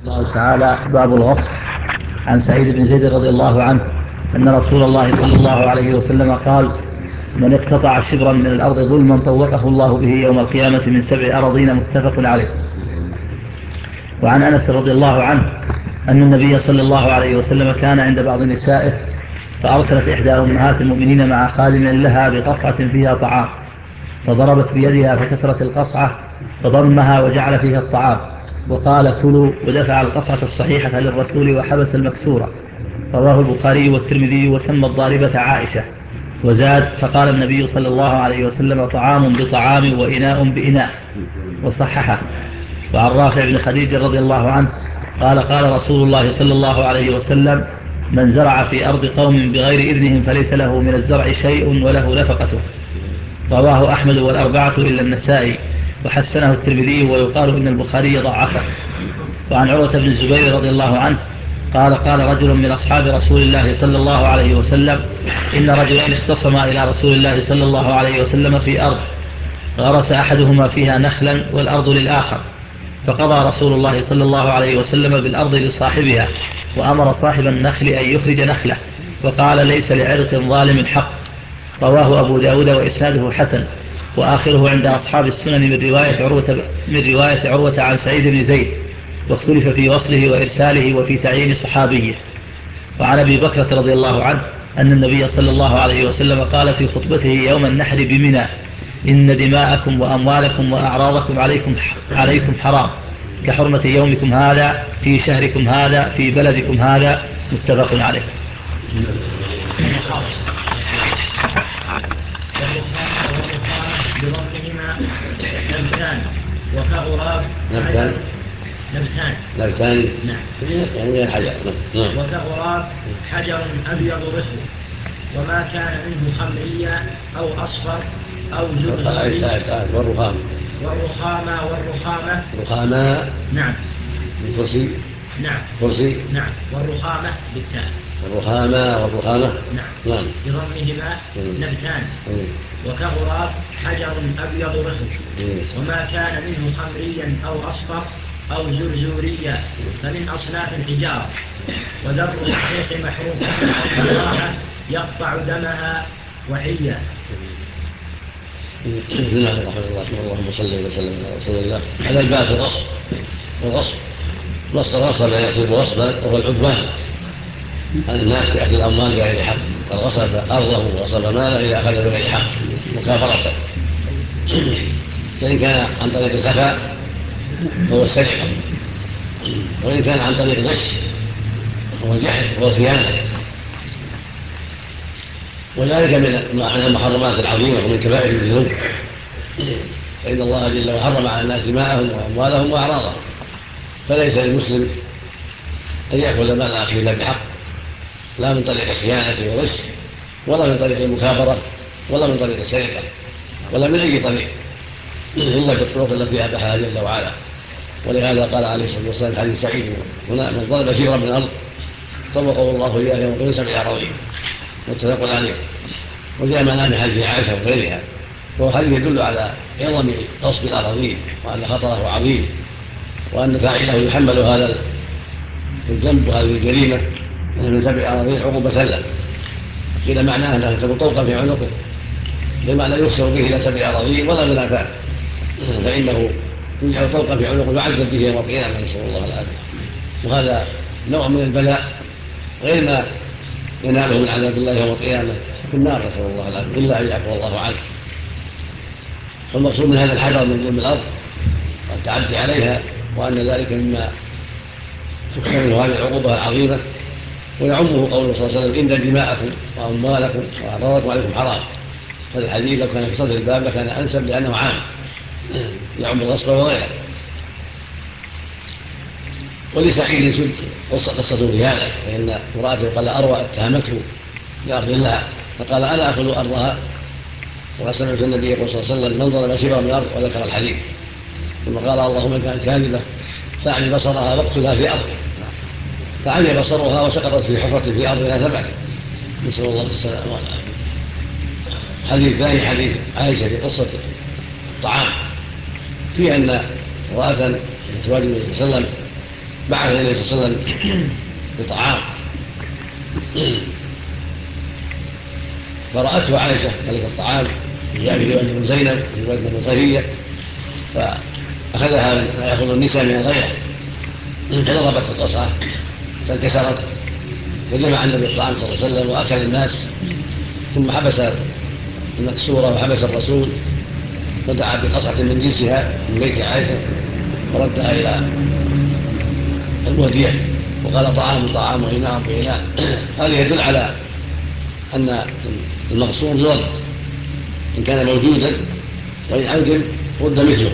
الله تعالى باب الغصب. عن سعيد بن زيد رضي الله عنه أن رسول الله صلى الله عليه وسلم قال: من اقتطع شبرا من الأرض ظلما طوقه الله به يوم القيامة من 7 أراضين. متفق عليه. وعن أنس رضي الله عنه أن النبي صلى الله عليه وسلم كان عند بعض نسائه فأرسلت إحدى أمهات المؤمنين مع خادم لها بقصعة فيها طعام، فضربت بيدها فكسرت القصعة فضمها وجعل فيها الطعام وقال: كلوا، ودفع القصعة الصحيحة للرسول وحبس المكسورة. رواه البخاري والترمذي وسمى الضاربة عائشة. وزاد: فقال النبي صلى الله عليه وسلم: طعام بطعام وإناء بإناء. وصححه. وعن رافع بن خديج رضي الله عنه قال: قال رسول الله صلى الله عليه وسلم: من زرع في أرض قوم بغير إذنهم فليس له من الزرع شيء وله نفقته. رواه أحمد والأربعة إلا النسائي، وحسنه الترمذي، ويقال إن البخاري ضعفه. وعن عروة بن الزبير رضي الله عنه قال: قال رجل من أصحاب رسول الله صلى الله عليه وسلم: إن رجلين اختصما إلى رسول الله صلى الله عليه وسلم في أرض، غرس أحدهما فيها نخلا والأرض للآخر، فقضى رسول الله صلى الله عليه وسلم بالأرض لصاحبها، وأمر صاحب النخل أن يخرج نخله، وقال: ليس لعرق ظالم حق. رواه أبو داود وإسناده حسن، وآخره عند أصحاب السنن من رواية عروة عن سعيد بن زيد، واختلف في وصله وإرساله وفي تعيين صحابيه. وعن أبي بكرة رضي الله عنه أن النبي صلى الله عليه وسلم قال في خطبته يوم النحر بمنى: إن دماءكم وأموالكم وأعراضكم عليكم حرام كحرمة يومكم هذا في شهركم هذا في بلدكم هذا. متفق عليه. بضمهما نبتان وكغراب نبتان يعني الحجر. وكغراب حجر أبيض رخو، وما كان منه خمرية أو أصفر أو زرزري. والرخامة نعم. الكرسي. نعم. والرخامة بالتاء. والرخامة نعم. بضمهما نبتان وكغراب حجر أبيض رخو، وما كان منه خمريا أو أصفر أو زرزوريا فمن أصناف الحجار. وذر الصحيح محروف الراحة يقطع دمها وحيا. بسم الله الرحمن الرحيم. اللهم صل وسلم على رسول الله. على الباب الغصب مصدر غصب يصيب غصبا وهو العدوان على الناس بأخذ الأموال بغير حق، فغصب أرضه وغصب ماله إذا أخذ بغير حق مكافرة. فإن كان عن طريق الخفاء فهو السرقة، وإن كان عن طريق الغش فهو الجحد والخيانة. وذلك من المحرمات العظيمة ومن كبائر الذنوب، فإن الله جل وعلا حرم على الناس دماءهم وأموالهم وأعراضهم، فليس للمسلم أن يأكل مال أخيه إلا بحق، لا من طريق الخيانة والغش، ولا من طريق المكابرة، ولا من طريق السرقة، ولا من أي طريق إلا بالطرق التي أباحها جل وعلا. ولهذا قال عليه الصلاة والسلام حديث سعيد: هنا من ضرب شبرا من الأرض طوقه الله إياه يوم القيامة 7 أراضين. متفق عليه. وجاء معنا من حديث عائشة وغيرها، فهو حديث يدل على عظم غصب الأراضين وأن خطره عظيم، وأن فاعله يحمل هذا الذنب وهذه الجريمة من 7 أراضين عقوبة له. قيل معناه أنه تكون طوقا في عنقه، بمعنى يخسر به إلى 7 أراضين ولا منافع، فإنه يجعل طوقا في عنقه يعذب به يوم القيامة، نسأل الله العافية. وهذا نوع من البلاء غير ما يناله من عذاب الله يوم القيامة في النار، نسأل الله العافية، إلا أن يعفو الله عنه. فالمقصود من هذا الحذر من ظلم الأرض والتعدي عليها، وأن ذلك مما تكثر هذه العقوبة العظيمة. ويعمه قوله صلى الله عليه وسلم: إن دماءكم وأموالكم وأعراضكم عليكم حرام. هذا الحديث لو كان في صدر الباب لكان أنسب لأنه عام يعم الغصب وغيره. ولسعيد سد قصة في هذا، فإن امرأته قال أروى اتهمته بأرض الله، فقال: ألا أخذ أرضها؟ وقد سمعت النبي صلى الله عليه وسلم: من ضرب شبرا من الأرض، وذكر الحديث. ثم قال: اللهم إن كانت كاذبة فاعمي بصرها واقتلها في أرض. فعمي بصرها وسقطت في حفرة في أرضها ثبت. نسأل الله السلامة والعافية. حديث ثاني حديث عائشة في قصة الطعام، في أن امرأة من أزواج النبي صلى الله عليه وسلم بعث النبي صلى الله عليه وسلم بطعام فرأته عائشة ذلك الطعام جاء في رواية بن زينب في رواية بن طهية فأخذها ما يأخذ النساء من الغيرة فضربت القصعة فانكسرت فجمع النبي الطعام صلى الله عليه وسلم وأكل الناس ثم حبس المكسورة وحبس الرسول ودعا بقصعة من جنسها من بيت عائشة وردها إلى المهدية وقال طعام وإناء بإناء. هذا يدل على أن المغصور يرد إن كان موجودا وإن عدل رد مثله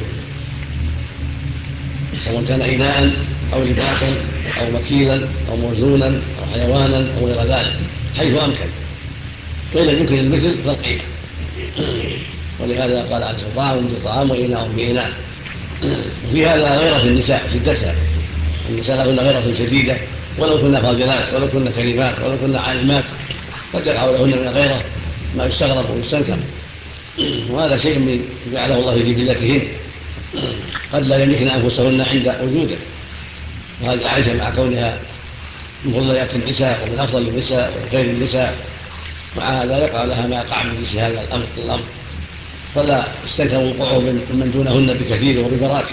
سواء كان إناء أو لباسا أو مكيلا أو موزونا أو حيوانا أو غير ذلك حيث أمكن وإذا يمكن المثل فالقيمة. ولهذا قال عليه طعام بطعام وإناء بإناء. وفي هذا غيرة النساء شدتها. النساء لهن غيرة شديدة ولو كنا فاضلات ولو كنا كريمات ولو كنا عالمات قد يقع لهن من غيرة ما يستغرب ويستنكر وهذا شيء من جعله الله في جبلتهن قد لا يملكن أنفسهن عند وجوده. وهذه عائشة مع كونها من فضليات النساء ومن أفضل النساء وخير النساء مع هذا يقع لها ما يقع من مثل هذا الأمر فلا استنكر وقوعه من دونهن بكثير وببراكه.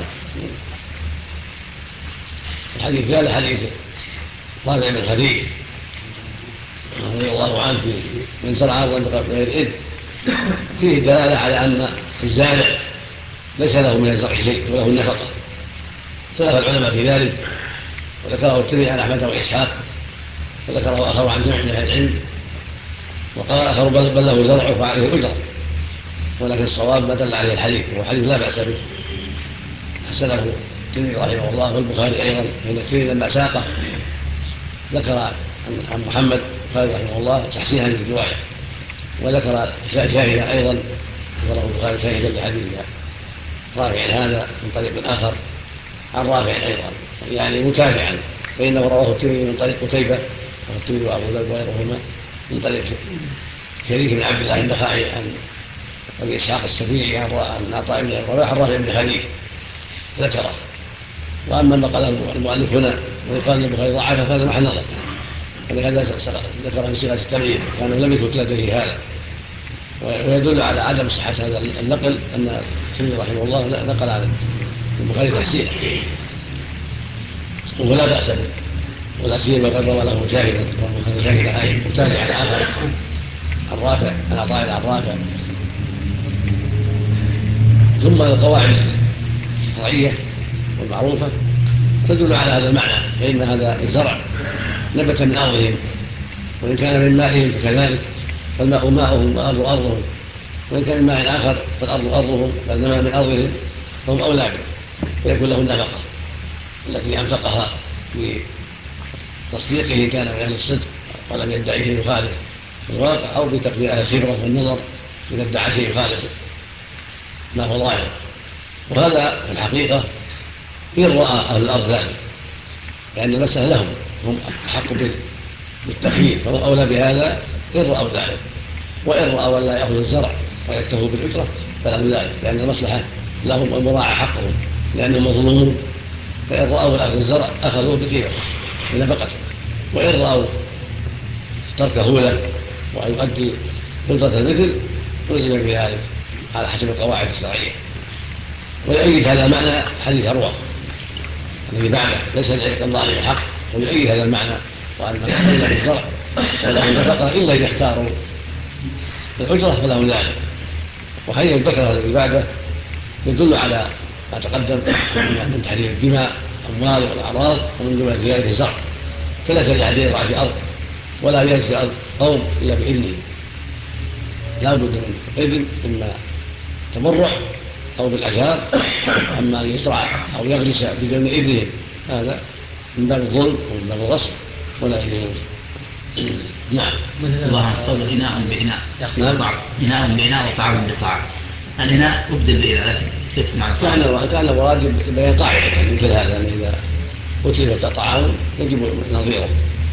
الحديث الثالث حديث رافع بن خديج رضي الله عنه من زرع أرضا بغير إذن فيه دلالة على أن الزارع ليس له من الزرع شيء وله النفقة. اختلف العلماء في ذلك وذكره الترمذي عن أحمد وإسحاق وذكره آخر عن جمع من أهل العلم وقال آخر بل له زرع فعليه أجرة ولكن الصواب ما دل عليه الحديث وهو حديث لا بأس به حسنه الترمذي رحمه الله والبخاري أيضا فإن الترمذي لما ساقه ذكر عن محمد قال رحمه الله تحسينها للرواية وذكر شاهدا أيضا ذكره البخاري شاهدا لحديث رافع هذا من طريق آخر عن رافع أيضا يعني متابعا فإنه رواه الترمذي من طريق قتيبة والترمذي وأبو داود وغيرهما من طريق شريك بن عبد الله النخعي عن أبي إسحاق السبيعي عن عطاء بن رباح عن رافع بن خديج ذكره. وأما ما قاله المؤلف هنا ويقال البخاري ضعفه فهذا محل نظر ولهذا ذكر في صيغة التمريض كانوا لم يثبت لديه هذا ويدل على عدم صحة هذا النقل أن الترمذي رحمه الله نقل عن البخاري تحسينه ولا بأس به ولا سيما قد روى له شاهدا هاي متابعا آخر عن رافع عن عطاء عن رافع. ثم القواعد الشرعية والمعروفة تدل على هذا المعنى فإن هذا الزرع نبت من أرضهم وإن كان من مائهم فكذلك فالماء ماؤهم والأرض أرضهم وإن كان من ماء آخر فالأرض أرضهم فإنما من أرضهم فهم أولى به ويكون له النفقة التي أنفقها بتصديقه كان من أهل الصدق ولم يدعيه يخالف الواقع أو بتقدير أهل الخبرة والنظر إذا ادعى شيء يخالف ما هو ظاهر. وهذا في الحقيقة إن رأى أهل الأرض ذلك لأن المسألة لهم هم أحق بالتخيير فهم أولى بهذا إن رأوا ذلك وإن رأوا ولا يأخذ الزرع ويكتفوا بالأجرة فلهم ذلك لأن المصلحة لهم والمراعى حقهم لأنهم مظلومون فإن رأوا أخذ الزرع أخذوه بقيمة بنفقته وإن رأوا تركه له ويؤدي قدرة المثل نزل في ذلك على حسب القواعد الشرعية. ويؤيد هذا المعنى حديث عروة الذي بعده ليس لعلق الله عليه الحق ويؤيد هذا المعنى وأن إلا بالزرع وله النفقة إلا إذا اختاروا الأجرة فله ذلك. وحديث البكرة الذي بعده يدل على ما تقدم من تحرير الدماء أموال والأعراض ومن دون زيادة الزرع فليس لأحد يزرع في أرض ولا يزرع في أرض قوم إلا بإذنه لا بد من إذن إما تبرع أو بالأجار أما أن يزرع أو يغرس بدون إذنهم هذا من باب الظلم ومن باب الغصب ولا يجوز. نعم. الله قول إناء بإناء إناء بإناء وطعام بطعام الإناء أبدل بإناء لكن كيف معنى كان الواجب بين قاعدة مثل هذا أن إذا أتلفت طعام يجب نظيره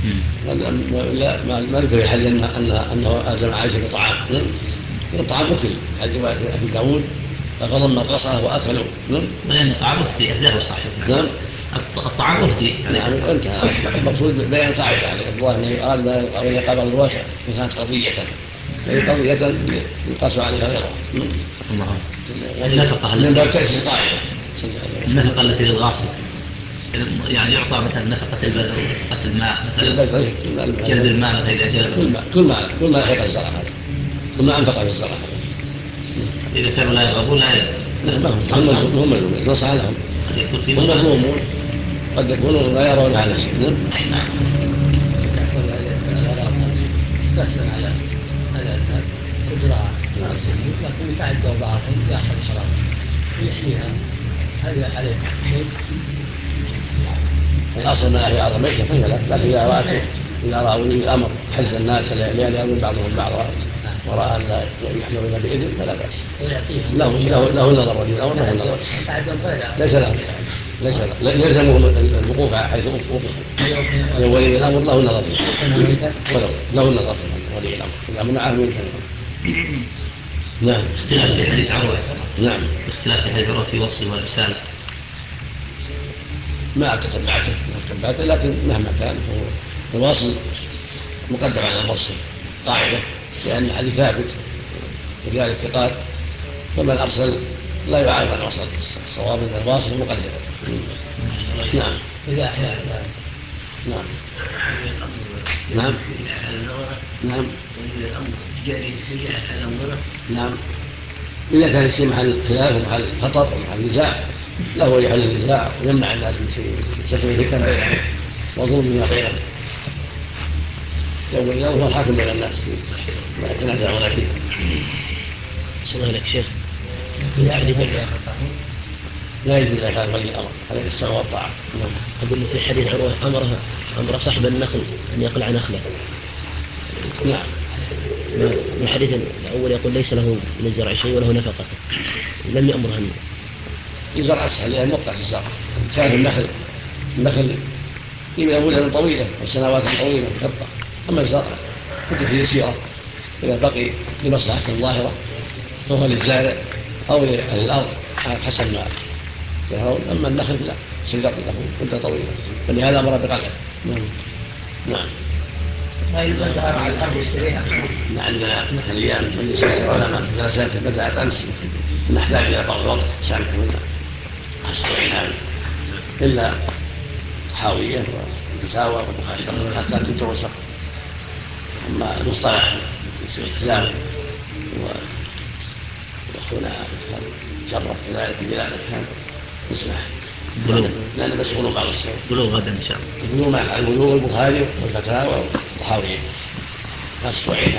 ما ذكر حد أنه ألزم عائشة بطعام الطعام أكل حد أبي داود فغضم القصعة وأكلوا لأن الطعام أكل أهله صحيح. نعم الطعام يهدي. نعم انتهى. المقصود بيان قاعدة على الله أنه يقال ما يقبل الواسع إن كانت قضية، أي قضية يقاس عليها غيرها. النفقة من باب تأسيس قاعدة. النفقة التي للغاصب يعني يعطى مثلا نفقة البذر ونفقة الماء مثلا جلب الماء مثلا إذا جلب كل ما يحق الزرع، كل ما أنفق في الزرع. إذا كانوا لا يرغبون لا هم نصح لهم هم مظلومون قد يكونوا لا يرون هذا الشيء. تسأل على الأذهب وزراعة لكن يتعدى بعضهم يأخذ شراب ويحميها، هذا عليه الأصل ما هي أعظم ميتة فهي لكن إذا رأوا الأمر حز الناس لأن يأمن بعضهم بعضا ورأى أن لا يحملون بإذن فلا بأس له نظر ولي الأمر له نظر ليس يلزمهم الوقوف حيث وقفوا ولي الأمر له نظر له نظر ولي الأمر إذا منعه من نعم. اختلاف في حديث عروة. نعم. اختلاف في حديث عروة في وصل والإرسال. ما تتبعته لكن مهما كان الواصل مقدم على المرسل قاعدة لأن الحديث ثابت رجال الثقات، فمن أرسل لا يعارض عن وصل الصواب أن الواصل مقدم. نعم. نعم. نعم. نعم. نعم. إذا كان الشيء محل خلاف ومحل خطر ومحل نزاع له يحل النزاع ويمنع الناس من شيء سكن الفتن بينهم وظلم ما بينهم. يوم اليوم هو الحاكم بين الناس ما يتنازعون فيه. صلى الله عليك شيخ لا يجوز إذا كان ولي الأمر عليه السمع والطاعة. أقول في حديث عروة أمر صاحب النخل أن يقلع نخله. نعم. الحديث الأول يقول ليس له من الزرع شيء وله نفقة، لم يأمره أن يزرع أسهل لأن موقع في الزرع. كان النخل إذا مدة طويلة وسنوات طويلة وشرطة، أما الزرع مدة يسيرة إذا بقي لمصلحة ظاهرة فهو للزارع أو للأرض حسب ما يرون. أما النخل لا سيزرع له مدة طويلة فلهذا أمر بقلعه. نعم. ما يلزمها مع الأرض يشتريها. عندنا أيام من العلماء دراسات بدأت أمس نحتاج إلى بعض الوقت سامح منا أسبوعين إلا حاوية ومساوى ومخاشرة حتى تتوسط. أما المصطلح الإسلام وأخونا جرب كذلك بلادة هذا نسمح لأن بس يقولون بعض الشيء بلوغ غدا إن شاء الله. بلوغ مع البلوغ البخاري والفتاوى والطحاوية أسبوعين.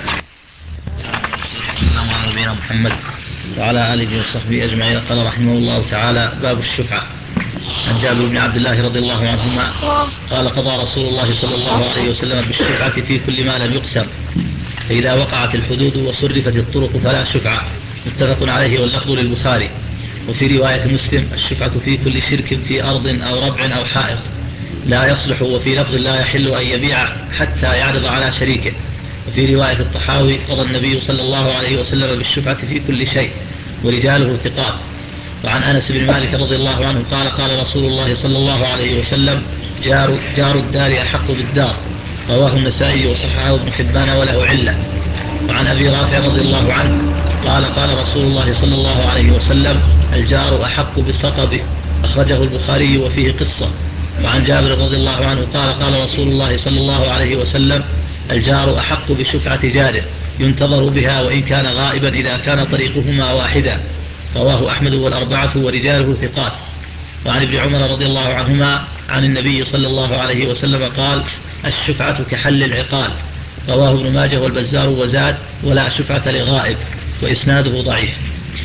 السلام على نبينا محمد وعلى آله وصحبه أجمعين. قال رحمه الله تعالى: باب الشفعة. عن جابر بن عبد الله رضي الله عنهما قال: قضى رسول الله صلى الله عليه وسلم بالشفعة في كل ما لم يقسم، فإذا وقعت الحدود وصرفت الطرق فلا شفعة. متفق عليه واللفظ للبخاري. وفي رواية مسلم: الشفعة في كل شرك في أرض أو ربع أو حائط لا يصلح. وفي لفظ: لا يحل أن يبيع حتى يعرض على شريكه. وفي رواية الطحاوي: قضى النبي صلى الله عليه وسلم بالشفعة في كل شيء ورجاله ثقات. وعن أنس بن مالك رضي الله عنه قال: قال رسول الله صلى الله عليه وسلم: جار الدار أحق بالدار. رواه النسائي وصححه ابن حبان وله علة. وعن أبي رافع رضي الله عنه قال: قال رسول الله صلى الله عليه وسلم: الجار أحق بسقبه. أخرجه البخاري وفيه قصة. وعن جابر رضي الله عنه قال: قال رسول الله صلى الله عليه وسلم: الجار أحق بشفعة جاره ينتظر بها وإن كان غائبا إذا كان طريقهما واحدا. رواه أحمد والأربعة ورجاله ثقات. وعن ابن عمر رضي الله عنهما عن النبي صلى الله عليه وسلم قال: الشفعة كحل العقال. رواه ابن ماجه والبزار وزاد: ولا شفعة لغائب. وإسناده ضعيف.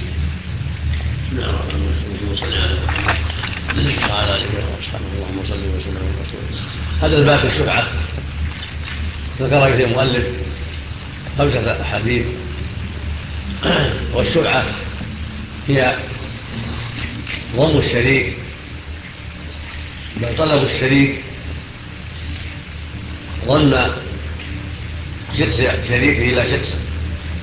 هذا الباب الشفعة ذكر فيه المؤلف 5 أحاديث. والشفعة هي ضم الشريك، بل طلب الشريك ضم شخص شريكه إلى شخص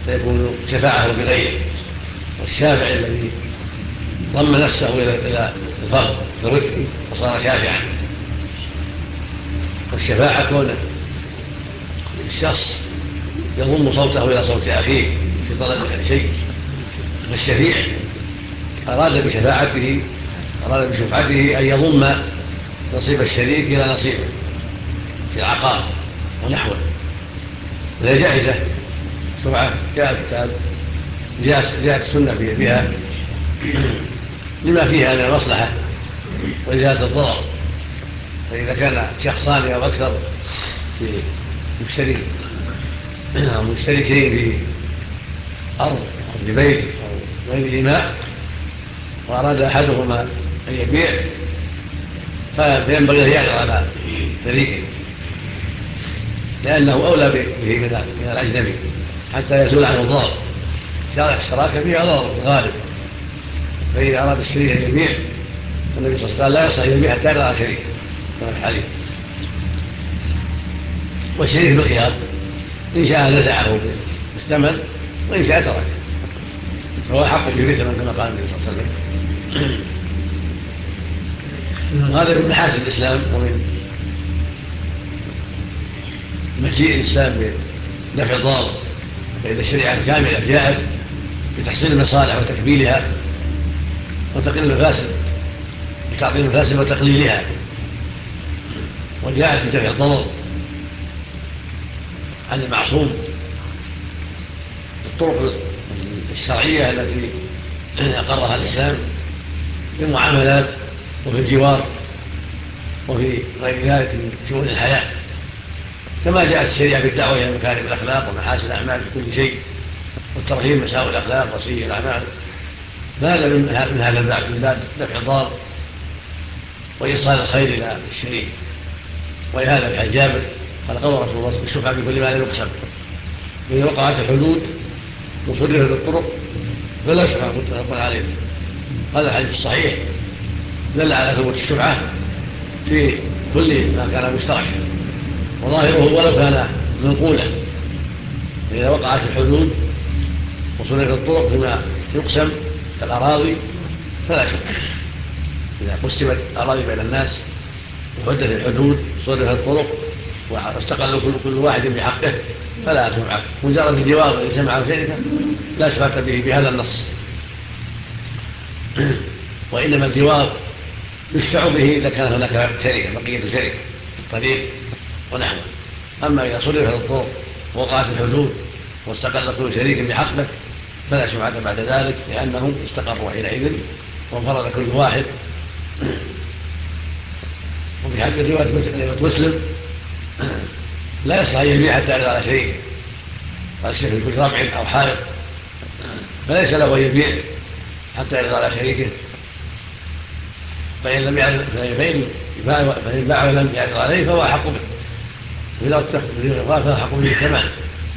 فيكون شفاعه بغيره. والشافع الذي ضم نفسه إلى الفرد بالرفق وصار شافعا. والشفاعة كون الشخص يضم صوته إلى صوت أخيه في طلب شيء، فالشفيع أراد بشفعته أن يضم نصيب الشريك إلى نصيبه في العقار ونحوه، وهي جائزة شفعة جاءت السنة بها لما فيها من المصلحة وإزالة الضرر. فإذا كان شخصان أو أكثر مشتركين في أرض أو في بيت أو غير إماء وأراد أحدهما أن يبيع فينبغي أن يعرض على شريكه لأنه أولى به من الأجنبي حتى يزول عنه الضرر. الشراكة فيها ضرر غالب، فإذا أراد الشريك أن يبيع النبي صلى الله عليه وسلم قال لا يصح يبيع حتى يعرض على شريكه كما في الحديث. والشريك بالخيار إن شاء نزعه بالثمن وإن شاء ترك، فهو حق به ثمن كما قال النبي صلى الله عليه وسلم. وهذا من محاسن الإسلام ومن مجيء الإسلام بدفع الضرر، فإذا الشريعة الكاملة جاءت بتحسين المصالح وتكميلها وتقليل المفاسد وتعطيل المفاسد وتقليلها، وجاءت بدفع الضرر عن المعصوم بالطرق الشرعية التي أقرها الإسلام في المعاملات وفي الجوار وفي غير ذلك من شؤون الحياة، كما جاءت الشريعة بالدعوة إلى مكارم الأخلاق ومحاسن الأعمال في كل شيء والترهيب مساوئ الأخلاق وسيء الأعمال. فهذا من هذا الباب، من باب دفع الضار وإيصال الخير إلى الشريك. ولهذا في حديث جابر قال قول رسول الله بالشفعة بكل ما لا يقسم، إذا وقعت الحدود وصرفت الطرق فلا شفعة متفق عليه. هذا الحديث الصحيح دل على ثبوت الشفعة في كل ما كان مشتركا، وظاهره ولو كان منقولا. إذا وقعت الحدود وصرفت الطرق فيما يقسم كالأراضي فلا شفعة. إذا قسمت الأراضي بين الناس وحدت الحدود صرفت الطرق واستقل كل واحد بحقه فلا شفعة. مجرد الجوار الذي سمع شركة لا شفعة به بهذا النص، وإنما الجوار يشفع به إذا كان هناك شركة بقية شركة في الطريق ونحوه. أما إذا صرفت الطرق ووقعت الحدود واستقل كل شريك بحقه فلا شفعة بعد ذلك، لأنهم استقروا حينئذ وانفرد كل واحد. وفي حد رواية مسلم لا يصح أن يبيع حتى يعرض على شريكه، قال الشيخ في كل ربع أو حائط فليس له أن يبيع حتى يعرض على شريكه، فإن باع ولم يعرض عليه فهو أحق به، وإذا اتفق فهو أحق به كمان.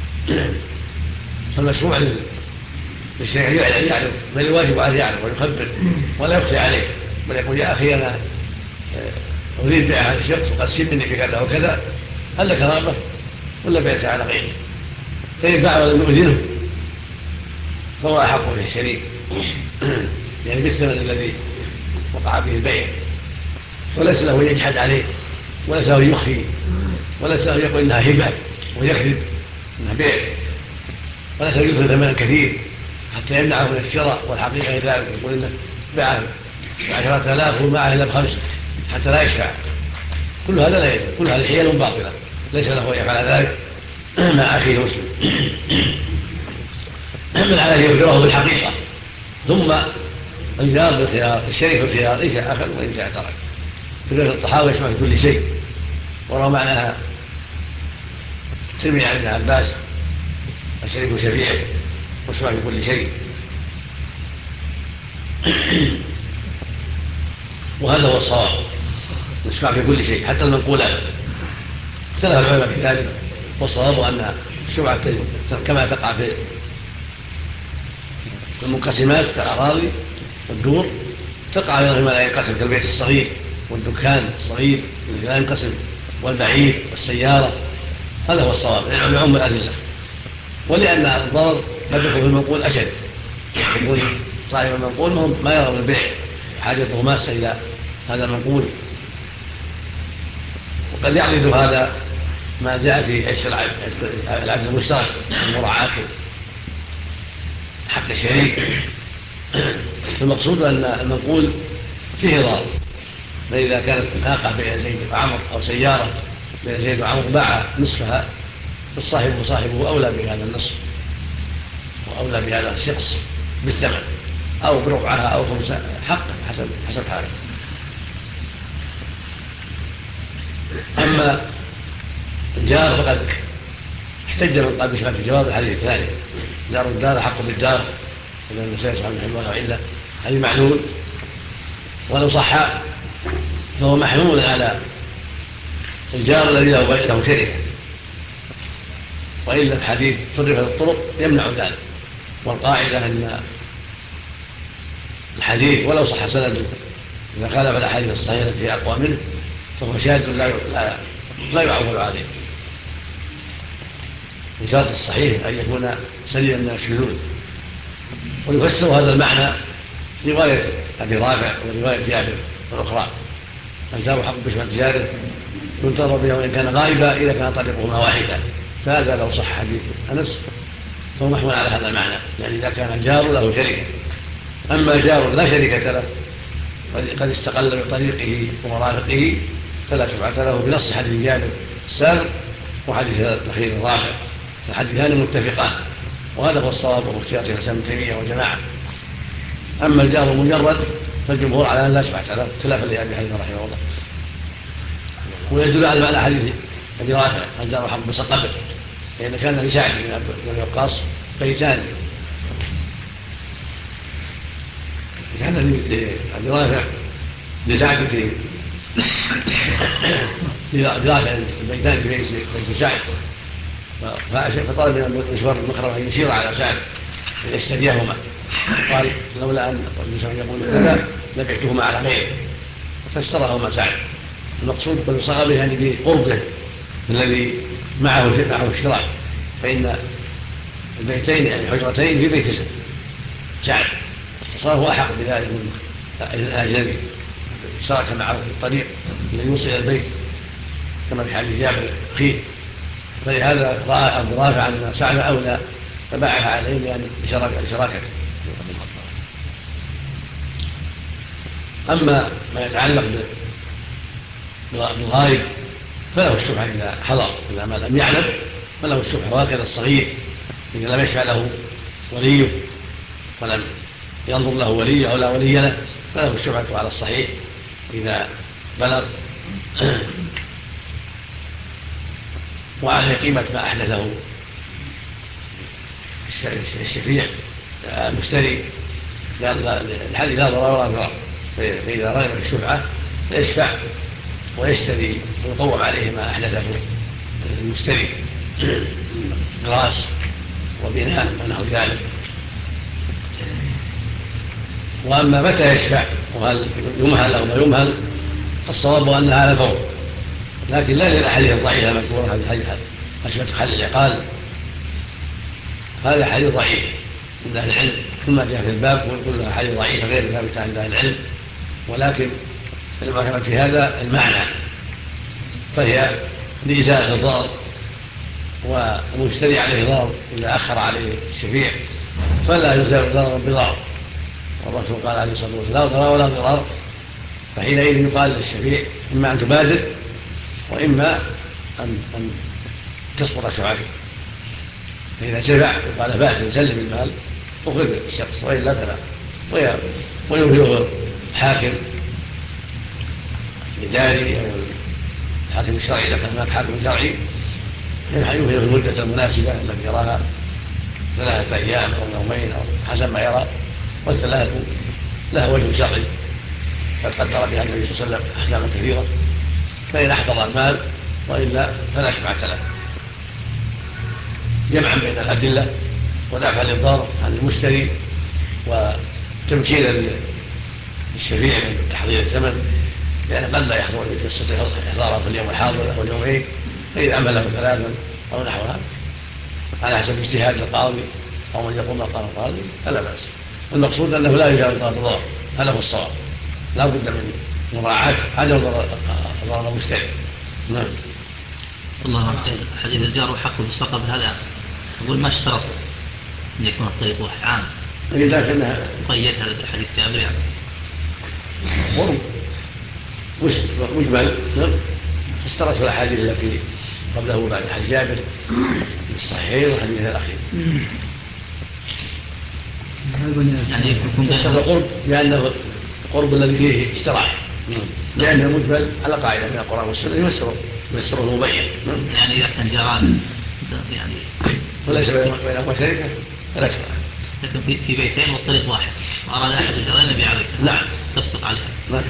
فالمشروع للشريك يعرض، بل الواجب عليه يعرض ويخبر ولا يخفي عليه، بل يقول يا أخي أنا أريد بيع هذا الشخص وقد سمني بكذا وكذا، هل لك رغبة ولا بعت على غيره؟ فإن باع ولم يؤذنه فهو أحق به الشريك، يعني بالثمن الذي وقع به البيع، وليس له يجحد عليه وليس له يخفي وليس له يقول إنها هبة ويكذب إنها بيع، وليس له يدخل ثمنا كثير حتى يمنعه من الشراء، والحقيقة ذلك يقول إنه باعه ب10,000 ومعه إلا ب5 حتى لا يشفع. كل هذا لا يجوز، كل هذه حيل باطلة ليس له يفعل ذلك مع أخيه المسلم، من عليه يخبره بالحقيقة ثم الجار بالخيار، الشريك بالخيار إن شاء أخذ وإن شاء ترك. في الطحاوي يشمع في كل شيء، وروى معناها سمع عن ابن عباس الشريك شفيع ويشمع في كل شيء. وهذا هو الصواب، يشفع في كل شيء حتى المنقولات. اختلف العلماء في ذلك، والصواب أن الشفعة كما تقع في المنقسمات كالأراضي والدور تقع أيضا فيما لا ينقسم كالبيت الصغير والدكان الصغير الذي لا ينقسم والبعير والسيارة. هذا هو الصواب لعم الأدلة، ولأن الضرر قد يكون في المنقول أشد، يكون صاحب المنقول ما يرى بالبيع حاجته ماسة إلى هذا المنقول. وقد يعرض هذا ما جاء في العبد المشترك ومراعاة حق الشريك. المقصود أن المنقول فيه ضرر، فإذا كانت ناقة بين زيد وعمر أو سيارة بين زيد وعمر باع نصفها، فصاحبه أولى بهذا النصف وأولى بهذا الشخص بالثمن أو بربعها أو خمسة حقا حسب حاله. أما الجار فقد احتج من قال بشفاة الجواب الحديث الثاني: جار الدار حق بالجار، إذا النساء سبحانه وتعالى وعلة هذه معلول، ولو صح فهو محمول على الجار الذي له شركة، وإلا الحديث صرف الطرق يمنع ذلك. والقاعدة أن الحديث ولو صح سند إذا خالف الأحاديث الصحيحة التي أقوى منه فهو شاهد لا يعول عليه. من شرط الصحيح أن يكون سليما من الشذوذ. ويفسر هذا المعنى رواية أبي رافع ورواية جابر الأخرى: الجار حق بشفاة جاره ينتظر به وإن كان غائبا إذا كان طريقهما واحدا. فهذا لو صح حديث أنس فهو محمول على هذا المعنى، يعني إذا كان الجار له شركة. أما جار لا شركة له قد استقل بطريقه ومرافقه فلا شفعة له، بنص حديث جابر السابق وحديث الأخير الرابع، الحديثان متفقان، وهذا هو الصواب واختيار شيخ الإسلام ابن تيمية وجماعة. أما الجار المجرد فالجمهور على أن لا شفعة له خلافا لأبي حنيفة رحمه الله. ويدل على معنى حديث أبي رافع: الجار حق بسقبه، لأن كان لسعد بن أبي وقاص بيتان، كان لأبي رافع لسعد في رافع البيتان في بيت سعد، فطلب من مشوار المكرم أن يشير على سعد ليشتريهما، قال: لولا أن الإنسان يقول كذا لبعتهما على غيره، فاشتراهما سعد. المقصود بالصغابه يعني بقربه الذي معه اشتراك، فإن البيتين يعني حجرتين في بيت سعد، فصار هو أحق بذلك من الأجنبي، اشترك معه في الطريق الذي يوصل إلى البيت كما في حديث جابر أخيه. فلهذا رأى أبو رافع أن سعد أولى فباعها عليه لأن شراكته. أما ما يتعلق بالغائب فله الشبهة إذا حضر، إذا ما لم يعلم فله الشبهة، وهكذا الصغير إذا لم يشفع له وليه ولم ينظر له ولي أو لا ولي له فله الشبهة على الصحيح إذا بلغ وعليه قيمة ما أحدثه الشفيع المشتري، الحل لا ضرر ولا ضرر. فإذا رغب الشفعة فيشفع ويشتري ويقوم عليه ما أحدثه المشتري، غراس وبناء ونحو ذلك. وأما متى يشفع وهل يمهل أو ما يمهل فالصواب أنها على الفور، لكن لا للأحاديث الضعيفة المذكورة في الحديث أشبه حل العقال، هذا حديث ضعيف عند أهل العلم، ثم جاء في الباب وكلها حديث ضعيف غير ثابتة عند أهل العلم، ولكن المعتمد في هذا المعنى، فهي لإزالة الضرر، والمشتري عليه ضرر إذا أخر عليه الشفيع فلا يزال ضررا بضرر، والرسول قال عليه الصلاة والسلام: لا ضرر ولا ضرر. فحينئذ يقال للشفيع إما أن تبادر وإما أن تسقط شفعته. فإذا شفع وقال بادر سلم المال وخذ الشخص، وإلا فلا، ويوهيه الحاكم الإداري أو الحاكم الشرعي إذا كان هناك حاكم شرعي يوهيه المدة المناسبة التي يراها 3 أيام أو يومين أو حسب ما يرى، والثلاث لها وجه شرعي قد قدر بها النبي صلى الله عليه وسلم أحكاما كثيرة، فإن أحضر المال وإلا فلا شفعة له، جمعا بين الأدلة ودفعا للضرر عن المشتري وتمكينا للشفيع من تحضير الثمن، لأن قد لا يحضر يستطيع إحضاره في اليوم الحاضر أو اليومين، فإذا عمله 3 أو نحوها على حسب اجتهاد القاضي أو من يقوم مقام القاضي فلا بأس. المقصود أنه لا يجاوز الضرر، هذا هو الصواب. لا بد من مراعاة هذا ضرر المشتري. نعم. الله حديث الجار وحقه بالصقب هذا أقول ما اشترط أن يكون الطريق واحد عام إذا كان قيد هذا الحديث جابر يعني قرب مجمل. نعم. اشترط الأحاديث التي قبله بعد حديث جابر الصحيح والحديث الأخير. يعني يكون القرب لأنه القرب الذي فيه اشتراك، لأنه مجمل على قاعدة من القرآن والسنة يسره المبين. يعني إذا كان جاران يعني وليس بينهما شركة فلا شرع. لكن في بيتين والطريق واحد وأراد أحد الجارين يبيع عليك. نعم. تصدق عليها. نعم.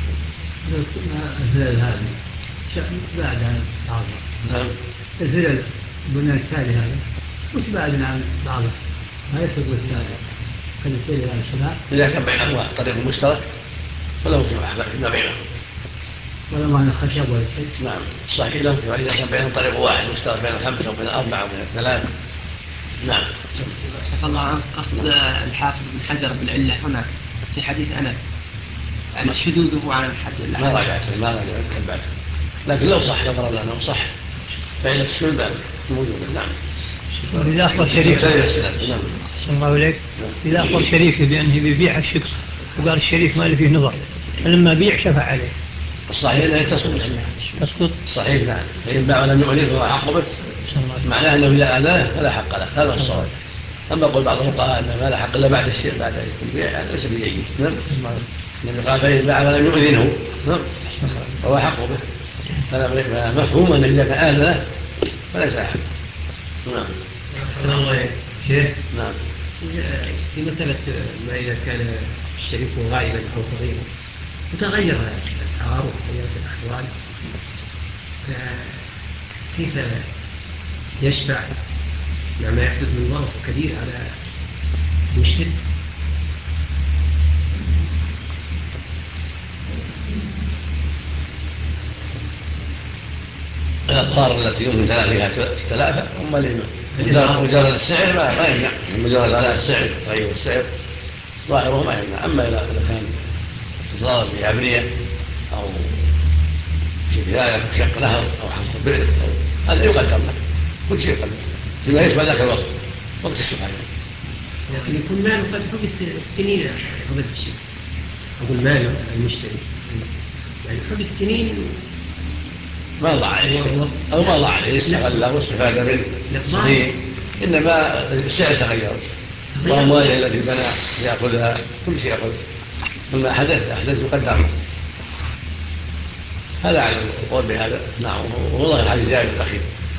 الفلل هذه بعد عن بعضها. نعم. الفلل بناء التالي هذا وش بعد عن بعضها ما يسبب التالي قد يصير هذا الشباب. إذا كان بينهما طريق مشترك فله فيما بينهم ولا معنى خشب ولا شيء. نعم صحيح له. وإذا كان بينهم طريق واحد مشترك بين الخمسة وبين الأربعة وبين الثلاثة. نعم. شاء الله عنه قصد الحافظ بن حجر بالعلة هناك في حديث أنس يعني شذوذه عن الحد. ما راجعته بعد، لكن لو صح نظرا أنه صح فعلة الشذوذ موجودة. نعم. إذا أخبر شريك نعم. صلى الله عليك إذا أخبر شريك بأنه بيبيع الشخص وقال الشريك ما له فيه نظر فلما بيع شفع عليه الصحيح أنه تسقط. صحيح. نعم. فإن باع ولم يعلن فهو حق به معناه أنه إذا آذاه فلا حق له. هذا الصواب. أما قول بعض الفقهاء أنه ما لا حق إلا بعد الشيء بعد البيع يعني ليس بجيد. نعم. النبي قال فإن باع ولم يؤذنه نعم فهو حق به. فلا مفهوم أنه إذا كان آذاه فليس أحد. نعم. شيخ. نعم. في مسألة ما إذا كان الشريك غائبا أو صغيرا وتغير الأسعار وتغيرت الأحوال كيف يشفع ما يحدث من ضرر كبير على المشتري؟ الأضرار التي يمكن فيها ثلاثة هم مجرد السعر ما يمنع. مجرد على السعر تغير السعر ظاهره ما يمنع. أما إذا كان ضرر بأبنية أو شبهاية شق نهر أو حفر بئر هذا يقدر له كل شيء يقدر بما يشبه ذاك الوقت وقت الشبهة. لكن يكون ماله قد حبس السنين قبل الشيء. أقول ماله المشتري يعني حبس السنين ما ضاع عليه أو ما ضاع عليه استغله واستفاد منه صحيح. إنما السعر تغير وأمواله التي بنى يأخذها كل شيء يأخذ ثم أحدث يقدر. هذا على القول بهذا. نعم. والله الحديث جاء الأخير.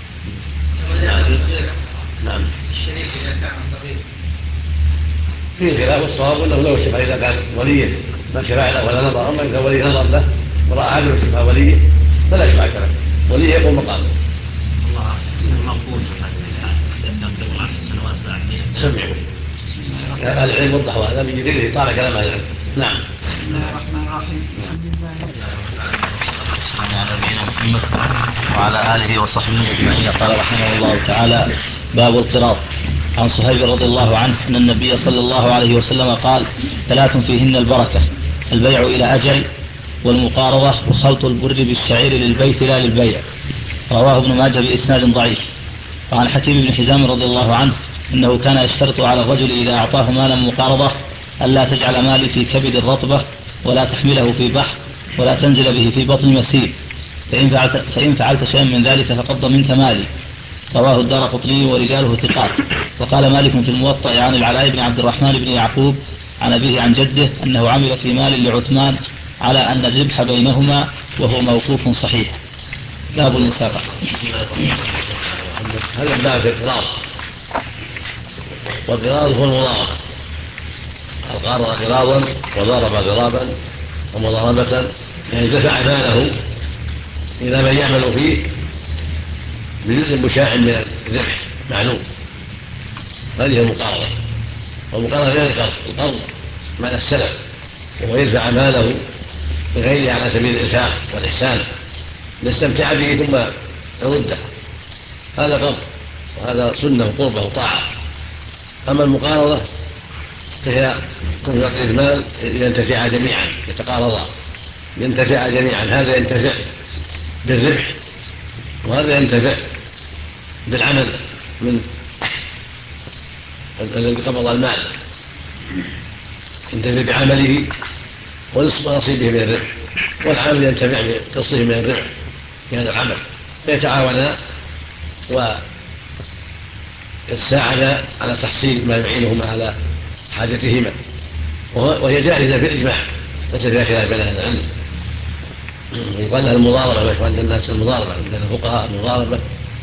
نعم. الشريك إذا كان صغير فيه خلاف. الصواب أنه لو شفع إذا كان وليه ما شفع له ولا نظر. أما إذا ولي نظر له ورأى عدل شفع وليه فلا شفع له. وليه يقوم مقامه. الله مقبول قبل 10 سنوات سمعوا العلم وضحوا هذا من جديده طال كلام العلم. نعم. بسم الله الرحمن الرحيم. السلام على نبينا محمد وعلى آله وصحبه أجمعين. قال رحمه الله تعالى: باب القراض. عن صهيب رضي الله عنه أن النبي صلى الله عليه وسلم قال: 3 فيهن البركة: البيع إلى أجل، والمقارضة، وخلط البر بالشعير للبيت لا للبيع. رواه ابن ماجه بإسناد ضعيف. وعن حكيم بن حزام رضي الله عنه أنه كان يشترط على الرجل إذا أعطاه مالا مقارضة ألا تجعل مالي في كبد الرطبة ولا تحمله في بحر ولا تنزل به في بطن مسير، فإن فعلت شيئا من ذلك فقد ضمنت مالي. رواه الدارقطني ورجاله ثقات. وقال مالك في الموطأ عن العلاء بن عبد الرحمن بن يعقوب عن أبيه عن جده أنه عمل في مال لعثمان على أن الربح بينهما، وهو موقوف صحيح. باب المساقة. هذا باب في القراض. والقراض هو المضاربة. القارض قراضا وضرب ضرابا ومضاربة، يعني دفع ماله إلى من يعمل فيه بجزء مشاع من الربح معلوم. هذه المقارضة. والمقارضة غير القرض. القرض معنى السلف، وهو يدفع ماله بغيره على سبيل الإنفاق والإحسان لاستمتع به ثم يرده. هذا قرض، وهذا سنة وقربة وطاعة. أما المقارضة فهي يعطي المال ينتفع جميعا، يتقارضا ينتفع جميعا، هذا ينتفع بالربح وهذا ينتفع بالعمل من الذي قبض المال، ينتفع بعمله ونصيبه من الربح، والعامل ينتفع بقصه من الربح في هذا العمل، فيتعاونا ويتساعدا على تحصيل ما يعينهما على حاجتهما، وهي جائزة في الإجماع ليس فيها خلاف بين أهل العلم. يقال لها المضاربة، ويقال عند الناس المضاربة، عند الفقهاء المضاربة،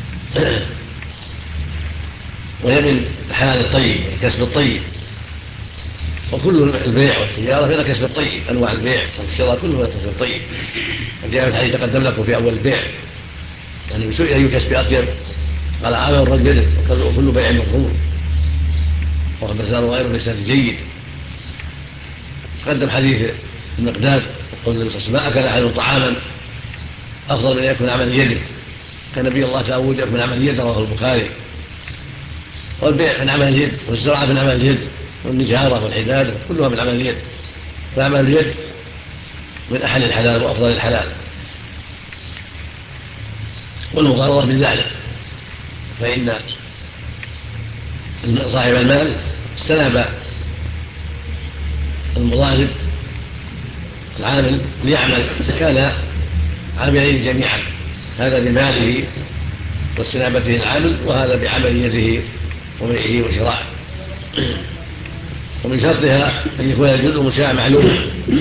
وهي من حال الطيب، الكسب الطيب، وكل البيع والتجارة فيها كسب الطيب، أنواع البيع والشراء كلها كسب الطيب. وجاء الحديث تقدم لكم في أول البيع يعني سئل أي كسب أطيب قال عمل الرجل وكل بيع مبرور، والبزار وغيره بإسناد جيد. تقدم حديث المقداد قول النبي صلى الله عليه وسلم: ما أكل أحد طعاما أفضل من يكون عمل يده، كان نبي الله داود يكون عمل يده، رواه البخاري. والبيع من عمل اليد، والزراعة من عمل اليد، والنجارة والحداد كلها من عمل اليد، فعمل اليد من أحد الحلال وأفضل الحلال، والمغاررة من ذلك، فإن صاحب المال استناب المضارب العامل ليعمل، فكان عاملين جميعا، هذا بماله واستنابته العامل، وهذا بعمل يده وبيعه وشراءه. ومن شرطها أن يكون الجزء مشاع معلوم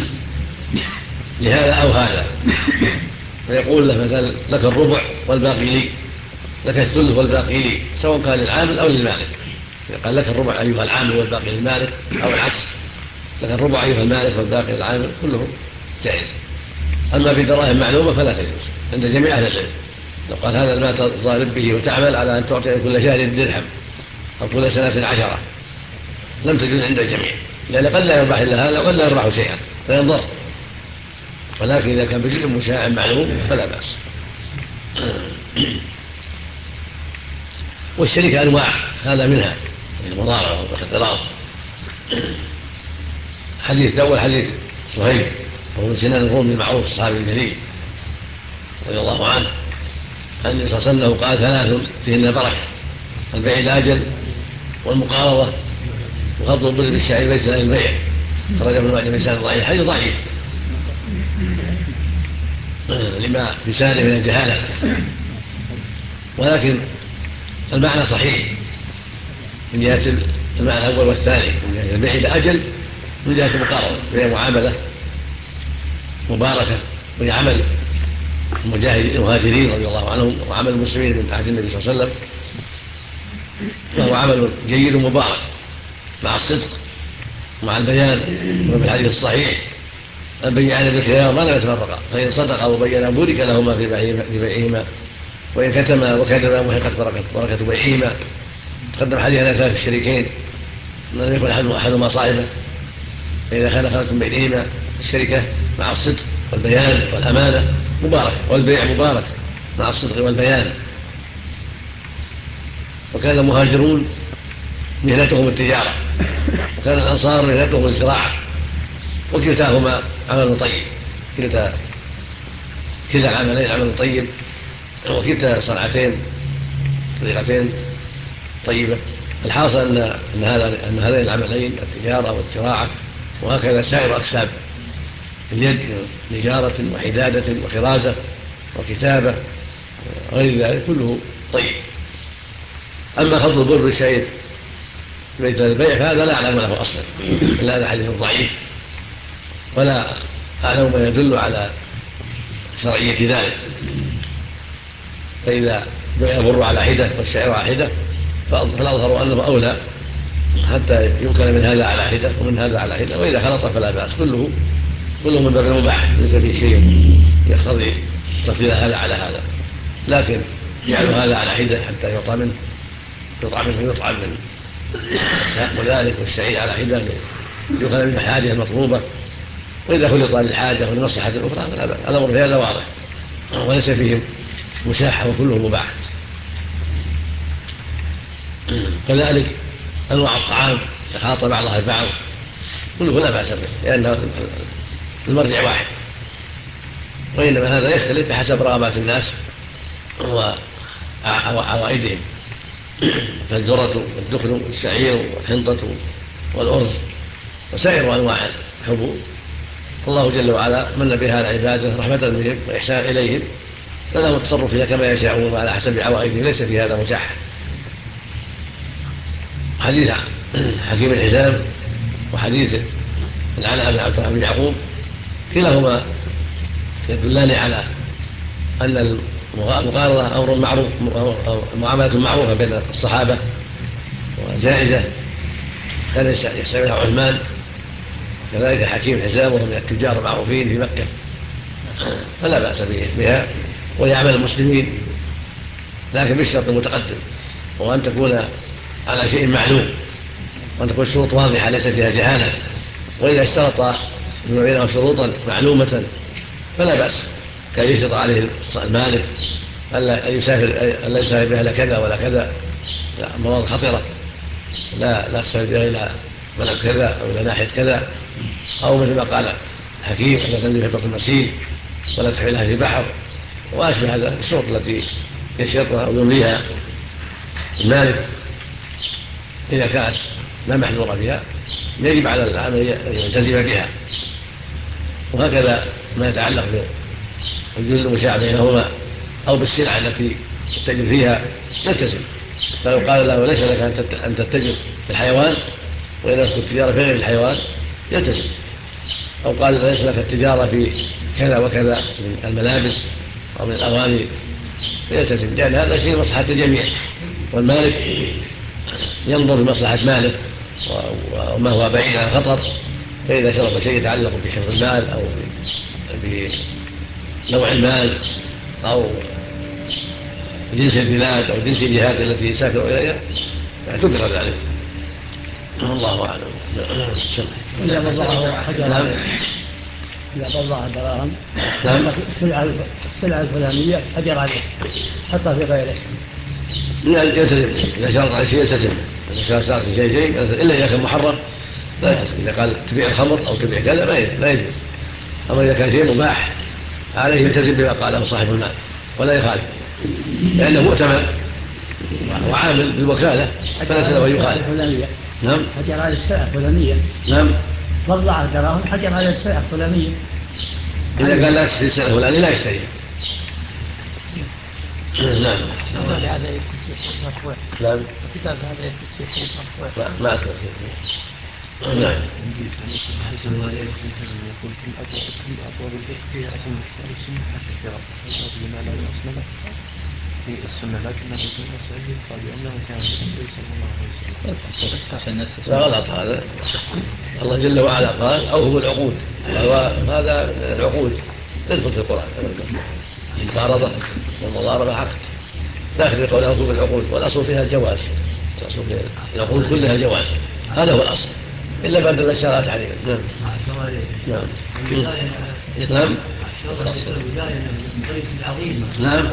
لهذا أو هذا، فيقول له مثلا: لك الربع والباقي لي، لك الثلث والباقي لي، سواء كان للعامل أو للمالك. قال: لك الربع أيها العامل والباقي للمالك، أو العكس، لك الربع أيها المالك والباقي للعامل، كلهم جائز. أما في دراهم معلومة فلا تجوز عند جميع أهل العلم. لو قال: هذا المال تضارب به وتعمل على أن تعطي كل شهر درهم أو كل سنة 10، لم تجوز عند الجميع، لأن قد لا يربح إلا هذا وقد لا يربح شيئا فينضر. ولكن إذا كان بجزء مشاع معلوم فلا بأس. والشركة أنواع، هذا منها المضاربة والاختلاط. حديث الأول حديث صهيب وهو من سنان الرومي المعروف الصحابي الجليل رضي الله عنه، أن النبي صلى الله عليه وسلم قال: ثلاث فيهن بركة: البيع الآجل، والمقارضة، وغض الظل بالشعير ليس للبيع. خرج ابن ماجه بإسناد ضعيف، حديث ضعيف لما في سنده من الجهالة، ولكن المعنى صحيح من جهة المعنى الأول والثاني، من جهة البيع الآجل، من جهة المقارضة، وهي معاملة مباركة، وهي عمل المهاجرين رضي الله عنهم وعمل المسلمين من عهد النبي صلى الله عليه وسلم، وهو عمل جيد ومبارك مع الصدق ومع البيان. وفي الحديث الصحيح: البيعان بالخيار ما لم يتفرقا، فإن صدقا وبينا بورك لهما في بيعهما، وإن كتما وكذبا محقت بركة بيعهما. تقدم حديث ثلاث الشريكين لم يكن أحدهما صاحبه، فإذا كان خلق بينهما الشركة مع الصدق والبيان والأمانة مبارك، والبيع مبارك مع الصدق والبيان. وكان المهاجرون مهنتهم التجارة، وكان الأنصار مهنتهم الزراعة، وكلتاهما عمل طيب، كلتا العملين عمل طيب، وكلتا صنعتين طريقتين طيبة. الحاصل أن هذين العملين التجارة والزراعة وهكذا سائر أكساب اليد، نجارة وحدادة وخرازة وكتابة غير ذلك كله طيب. أما خض البر بالشعير بيت البيع فهذا لا أعلم له أصلا، إلا هذا حديث ضعيف، ولا أعلم ما يدل على شرعية ذلك. فإذا بيع البر على حدة والشعير على حدة فالأظهر أنه أولى، حتى يمكن من هذا على حدة ومن هذا على حدة، وإذا خلط فلا بأس، كله من باب المباح، ليس فيه شيء يقتضي تفضيل هذا على هذا. لكن جعل هذا على حدة حتى يطعم منه وذلك، والشعير على حدة يؤخذ من الحاجة المطلوبة، وإذا خلط للحاجة ولمصلحة أخرى فلا بأس. الأمر في هذا واضح وليس فيه مشاحة وكله مباح. كذلك أنواع الطعام يتخاطى بعضها البعض كله لا بأس به لأن المرجع واحد، وإنما هذا يختلف بحسب رغبات الناس وعوائدهم، فالذرة والدخن والشعير والحنطة والأرز وسائر أنواع الحبوب الله جل وعلا من بها على عباده رحمة بهم وإحسان إليهم، فلهم التصرف فيها كما يشاءون وعلى حسب عوائدهم، ليس في هذا مشاح. حديث حكيم الحزام وحديث العلاء بن عبد الرحمن بن يعقوب كلاهما يدلان على أن المقارنة أمر معروف، معاملة معروفة بين الصحابة وجائزة، كان يستعملها عثمان، كذلك حكيم الحزام وهو من التجار المعروفين في مكة، فلا بأس بها ويعمل المسلمين، لكن بالشرط المتقدم، وأن تكون على شيء معلوم، وأن تكون الشروط واضحة ليس فيها جهالة. وإذا اشترط بينهم شروطا معلومة فلا بأس، كان يشترط عليه المالك ألا يسافر بها لكذا ولا كذا، مواضع خطرة لا تسافر بها إلى بلد كذا أو إلى ناحية كذا، أو مثل ما قال الحكيم لا تنزل في بطن المسير ولا تحملها في بحر وأشبه هذا الشروط التي يشترطها أو يمليها المالك. إذا كانت لا محذور فيها يجب على العامل أن يلتزم بها، وهكذا ما يتعلق بالجزء المشاع بينهما أو بالسلع التي تتجر فيها يلتزم. فلو قال له ليس لك أن تتجر في الحيوان وإذا كنت التجارة في غير الحيوان يلتزم، أو قال ليس لك التجارة في كذا وكذا من الملابس أو من الأغاني يلتزم، لأن هذا شيء مصلحة الجميع، والمالك ينظر في مصلحة ماله وما هو بعيد عن خطر، فإذا شرط شيء يتعلق بحفظ المال أو بنوع المال أو جنس البلاد أو جنس الجهات التي يسافر إليها اعتبر ذلك، والله أعلم. إذا بضع دراهم السلعة الفلانية أجر عليه حتى في غيره يلتزم، إذا شرط على شيء يلتزم، إذا شرط شيء إلا إذا كان محرم لا يلتزم. إذا قال تبيع الخمر أو تبيع كذا لا يجوز، أما إذا كان شيء مباح عليه يلتزم بما قاله صاحب المال ولا يخالف، لأنه مؤتمن وعامل بالوكالة فليس له أن يخالف. نعم، حجر على السلعة الفلانية. نعم، بضع دراهم حجر على السلعة الفلانية. إذا قال لا تشتري السلعة الفلانية لا يشتري. نعم. نعم. الكتاب هذا يكتب لا ما أسمع. نعم. يقول كل أبواب الفقه فيها اسم السنة حتى الشرع، هذا لما لا يصل له في السنة، لكن الرسول مسعود قال بأنه كان النبي صلى الله عليه وسلم. لا غلط هذا، الله جل وعلا قال أوفوا بالعقود، وهذا العقود تدخل في القرآن، المقارضة والمضاربة عقد داخل في قول أوفوا بالعقود، والأصل فيها الجواز، الأصل فيها العقود كلها الجواز، هذا هو الأصل، إلا بعد الشرع تعليما. نعم. نعم. نعم. نعم.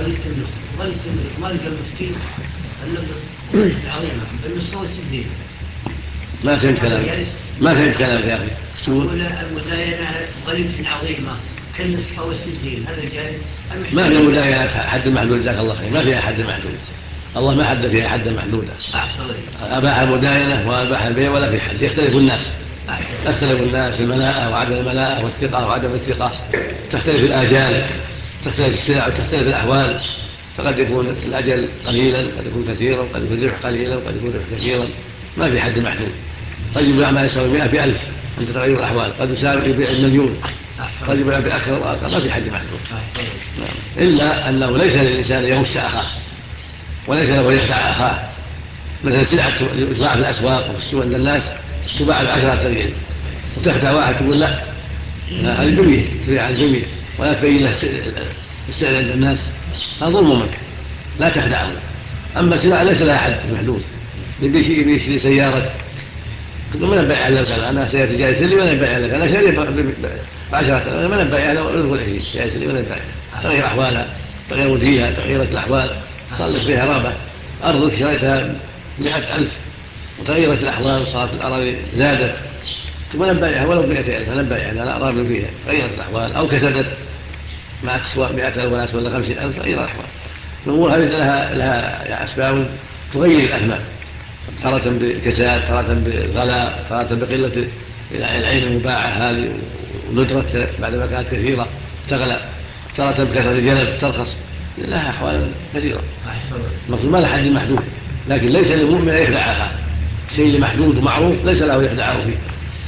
ما فهمت كلامك يا أخي. المداينة غريب العظيمة كالنصف والسجين هذا جائز؟ ما في مداينة حد محدود، جزاك الله خير، ما فيها حد محدود، الله ما حد فيها حدا محدودا، أباح المداينة وأباح البيع ولا في حد، يختلف الناس في الملاءة وعدم الملاءة والثقة وعدم الثقة، تختلف الآجال، تختلف السلع وتختلف الأحوال، فقد يكون الأجل قليلا قد يكون كثيرا، قد يكون الربح قليلا قد يكون الربح كثيرا، ما في حد محدود، قد يباع ما يساوي 100 ب1000 عند تغير الأحوال، قد يبيع المليون، قد يبيع بأكثر وأقل، ما في حد محدود، إلا أنه ليس للإنسان يغش أخاه وليس له يخدع أخاه، مثل سلعة تباع في الأسواق وفي السوق عند الناس تباع ب10 ريال وتخدع واحد تقول لا هذه جميع تبيع عن جميع ولا تبين له السعر عند الناس، هذا ظلم منك، لا تخدعه. أما سلعة ليس لها حد محدود، يشتري سيارة تقول ما نبيع لك أنا سيارتي جاي لي ما نبيع لك، أنا شاري ب10 ما نبيع له ولا شيء جاي لي ما نبيع، تغير أحوالها تغير وجهها تغيرت الأحوال، صارت فيها رابة، أرضك شريتها 100,000 وتغيرت الأحوال، صارت الأراضي زادت ولم بيعها ولو 200,000 لم بيعها لا أراد فيها غير الأحوال أو كسدت ما تسوى 100,000 ولا تسوى 50,000 غير الأحوال. الأمور هذه لها أسباب تغير الأثمان، تارة بكساد، تارة بغلاء، تارة بقلة العين المباعة هذه وندرة بعدما كانت كثيرة تغلى، تارة بكثرة الجلب ترخص، لها أحوال كثيرة. المقصود ما لها حد محدود، لكن ليس للمؤمن أن يخدعها، شيء محدود ومعروف ليس له يخدعه فيه.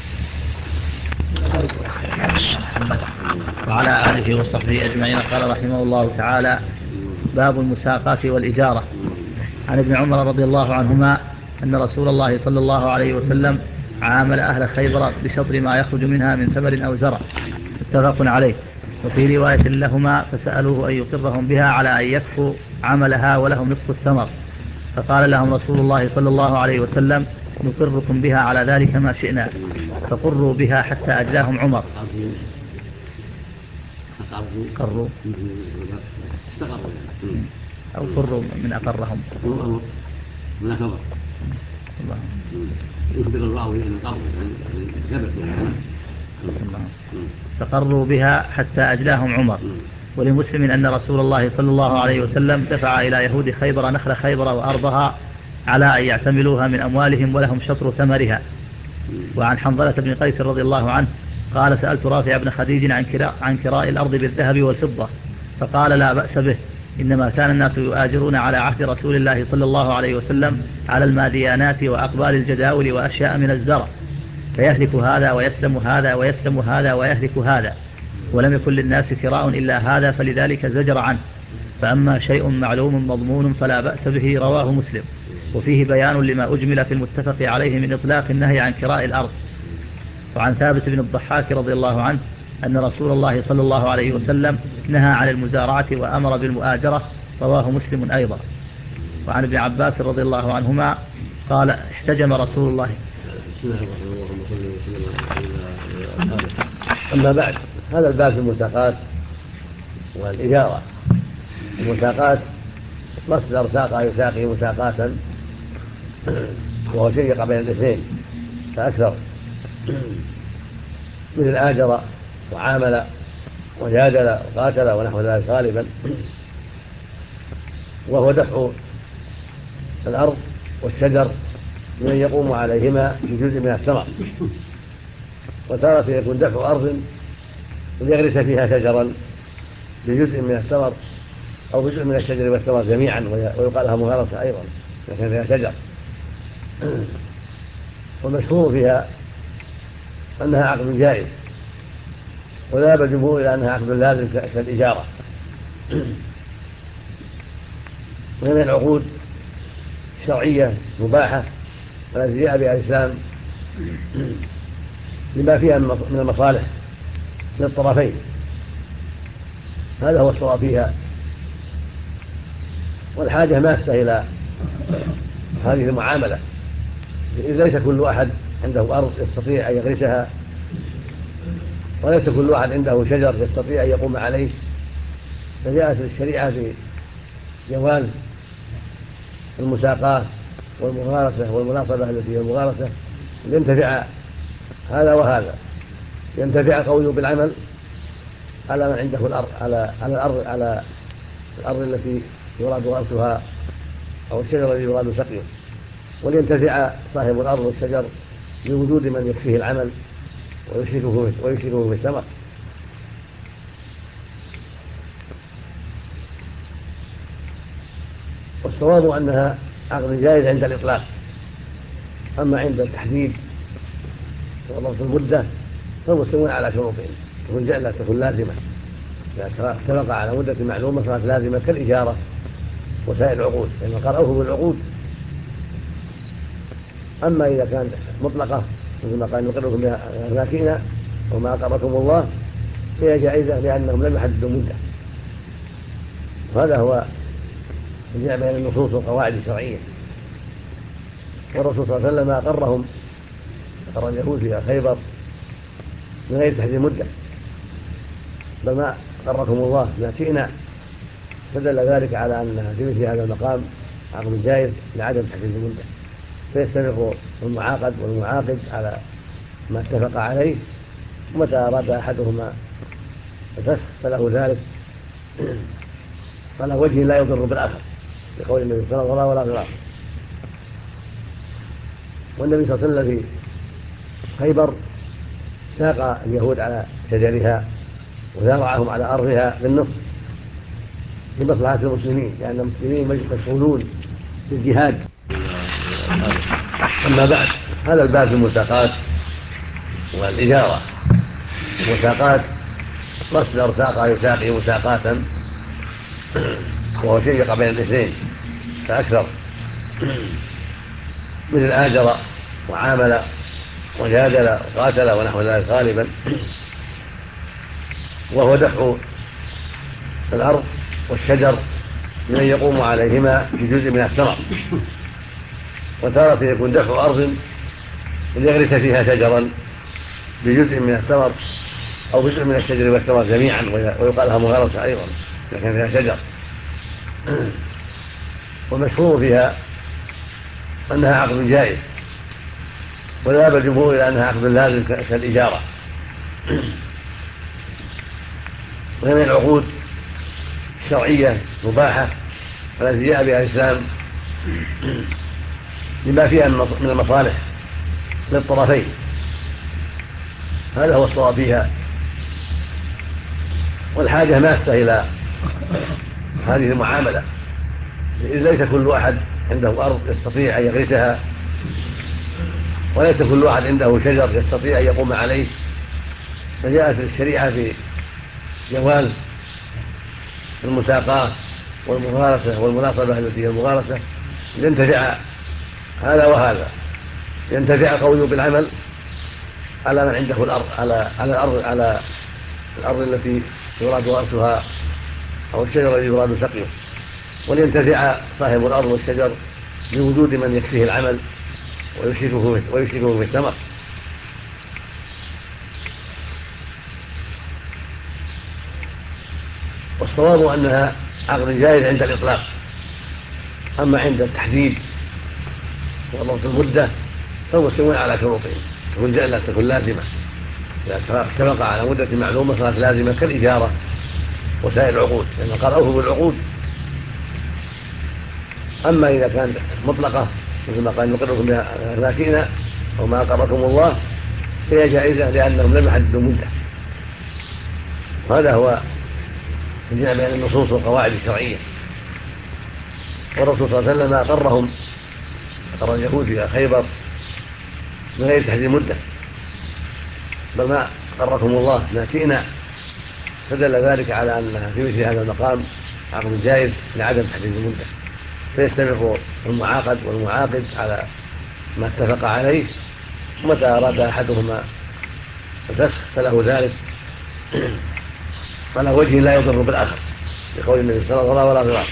وعلى آله وصحبه أجمعين. قال رحمه الله تعالى: باب المساقات والإجارة. عن ابن عمر رضي الله عنهما أن رسول الله صلى الله عليه وسلم عامل أهل خيبر بشطر ما يخرج منها من ثمر أو زرع، متفق عليه. وفي رواية لهما فسألوه أن يقرهم بها على أن يكفوا عملها ولهم نصف الثمر، فقال لهم رسول الله صلى الله عليه وسلم: نقركم بها على ذلك ما شئنا. فقروا بها حتى أجلاهم عمر. قروا أو قروا من أقرهم من أقرهم يخبر الراوي أن القرض ثبت فقروا بها حتى أجلاهم عمر. ولمسلم أن رسول الله صلى الله عليه وسلم دفع إلى يهود خيبر نخل خيبر وأرضها على أن يعتملوها من أموالهم ولهم شطر ثمرها. وعن حنظلة بن قيس رضي الله عنه قال: سألت رافع بن خديج عن كراء الأرض بالذهب والفضة، فقال: لا بأس به، إنما كان الناس يؤاجرون على عهد رسول الله صلى الله عليه وسلم على الماديانات وأقبال الجداول وأشياء من الزرع، فيهلك هذا ويسلم هذا ويسلم هذا ويهلك هذا، ولم يكن للناس كراء إلا هذا، فلذلك زجر عنه. فأما شيء معلوم مضمون فلا بأس به. رواه مسلم. وفيه بيان لما أجمل في المتفق عليه من إطلاق النهي عن كراء الأرض. وعن ثابت بن الضحاك رضي الله عنه أن رسول الله صلى الله عليه وسلم نهى عن المزارعة وأمر بالمؤاجرة. رواه مسلم أيضا. وعن ابن عباس رضي الله عنهما قال: احتجم رسول الله. أما بعد، هذا الباب في المساقات والإجارة. المساقات مصدر ساقة يساقي مساقاة، وهو شيء بين الاثنين فأكثر، مثل آجر وعامل وجادل وقاتل ونحو ذلك غالبا، وهو دفع الأرض والشجر من يقوم عليهما بجزء من الثمر. وتارة يكون دفع أرض ليغرس فيها شجرا بجزء من الثمر أو بجزء من الشجر والثمر جميعا، ويقال لها مغارسة أيضا إذا كان فيها شجر. والمشهور فيها أنها عقد جائز، وذهب الجمهور إلى أنها عقد لازم كالإجارة. وهي العقود الشرعية مباحة التي جاء بها الإسلام لما فيها من المصالح للطرفين. هذا هو الصواب فيها، والحاجة ماسة إلى هذه المعاملة، إذ ليس كل أحد عنده أرض يستطيع أن يغرسها، وليس كل واحد عنده شجر يستطيع أن يقوم عليه. فجاءت الشريعة في جواز المساقاة والمغارسة والمناصبة التي هي المغارسة لينتفع هذا وهذا، ينتفع القوي بالعمل على من عنده الأرض على الأرض التي يراد غرسها أو الشجر الذي يراد سقيه، ولينتفع صاحب الأرض والشجر بوجود من يكفيه العمل ويشركه في الثمر. والصواب أنها عقد جائز عند الإطلاق، أما عند التحديد وضبط المدة فالمسلمون على شروطهم، لا تكون لازمة، إذا اتفق على مدة معلومة فكانت لازمة كالإجارة وسائر العقود، لأنه قال أوفوا بالعقود. أما إذا كانت مطلقة مثل ما قال نقركم بما شئنا وما أقركم الله فهي جائزة لأنهم لم يحددوا مدة. وهذا هو الجمع بين النصوص والقواعد الشرعية. والرسول صلى الله عليه وسلم أقرهم، أقر اليهود في خيبر من غير تحديد مدة، بل ما أقركم الله ما شئنا، فدل ذلك على أن في مثل هذا المقام عقد جائز لعدم تحديد المدة، فيستمر المعاقد والمعاقد على ما اتفق عليه، ومتى أراد أحدهما الفسخ فله ذلك على وجه لا يضر بالآخر، لقول النبي صلى الله عليه وسلم: ولا غرار. والنبي صلى الله عليه وسلم في خيبر ساق اليهود على شجرها وزارعهم على أرضها بالنصف لمصلحة المسلمين، لأن المسلمين مشغولون بالجهاد. أما بعد، هذا الباب في المساقات والإجارة. المساقات مصدر ساقة يساقي مساقاة، وهو شيء يقع بين الاثنين فأكثر، مثل آجر وعامل وجادل وقاتل ونحو ذلك غالبا، وهو دفع الأرض والشجر لمن يقوم عليهما بجزء من الثمر. وتارة يكون دفع أرض ليغرس فيها شجرا بجزء من الثمر أو جزء من الشجر والثمر جميعا، ويقال لها مغارسة أيضا إذا كان فيها شجر. والمشهور فيها أنها عقد جائز، وذهب الجمهور إلى أنها عقد لازم كالإجارة، وهي من العقود الشرعية مباحة التي جاء بها الإسلام لما فيها من المصالح للطرفين. هذا هو الصواب فيها، والحاجة ماسة إلى هذه المعاملة، إذ ليس كل أحد عنده أرض يستطيع أن يغرسها، وليس كل أحد عنده شجر يستطيع أن يقوم عليه. فجاءت الشريعة في جواز المساقاة والمغارسة والمناصبة التي هي المغارسة لينتفع هذا وهذا، ينتفع القوي بالعمل على من عنده الأرض على الأرض التي يراد غرسها أو الشجر الذي يراد سقيه، ولينتفع صاحب الأرض والشجر بوجود من يكفيه العمل ويشركه في الثمر. والصواب أنها عقد جائز عند الإطلاق، أما عند التحديد وضبط المدة فالمسلمون على شروطهم تكون لازمة. إذا اتفق على مدة معلومة فهي لازمة كالإجارة وسائر العقود، لأنه قال: أوفوا بالعقود. أما إذا كانت مطلقة مثل ما قال: نقركم بما شئنا أو ما أقركم الله، فهي جائزة لأنهم لم يحددوا مدة. وهذا هو الجمع بين النصوص والقواعد الشرعية. والرسول صلى الله عليه وسلم أقر اليهود في خيبر من غير تحديد مدة، بل ما أقركم الله ما شئنا، فدل ذلك على أنها في مثل هذا المقام عقد جائز لعدم تحديد المدة، فيستمر المعاقد والمعاقد على ما اتفق عليه، ومتى أراد أحدهما الفسخ فله ذلك على وجه لا يضر بالآخر، لقول النبي صلى الله عليه وسلم: ولا غرار.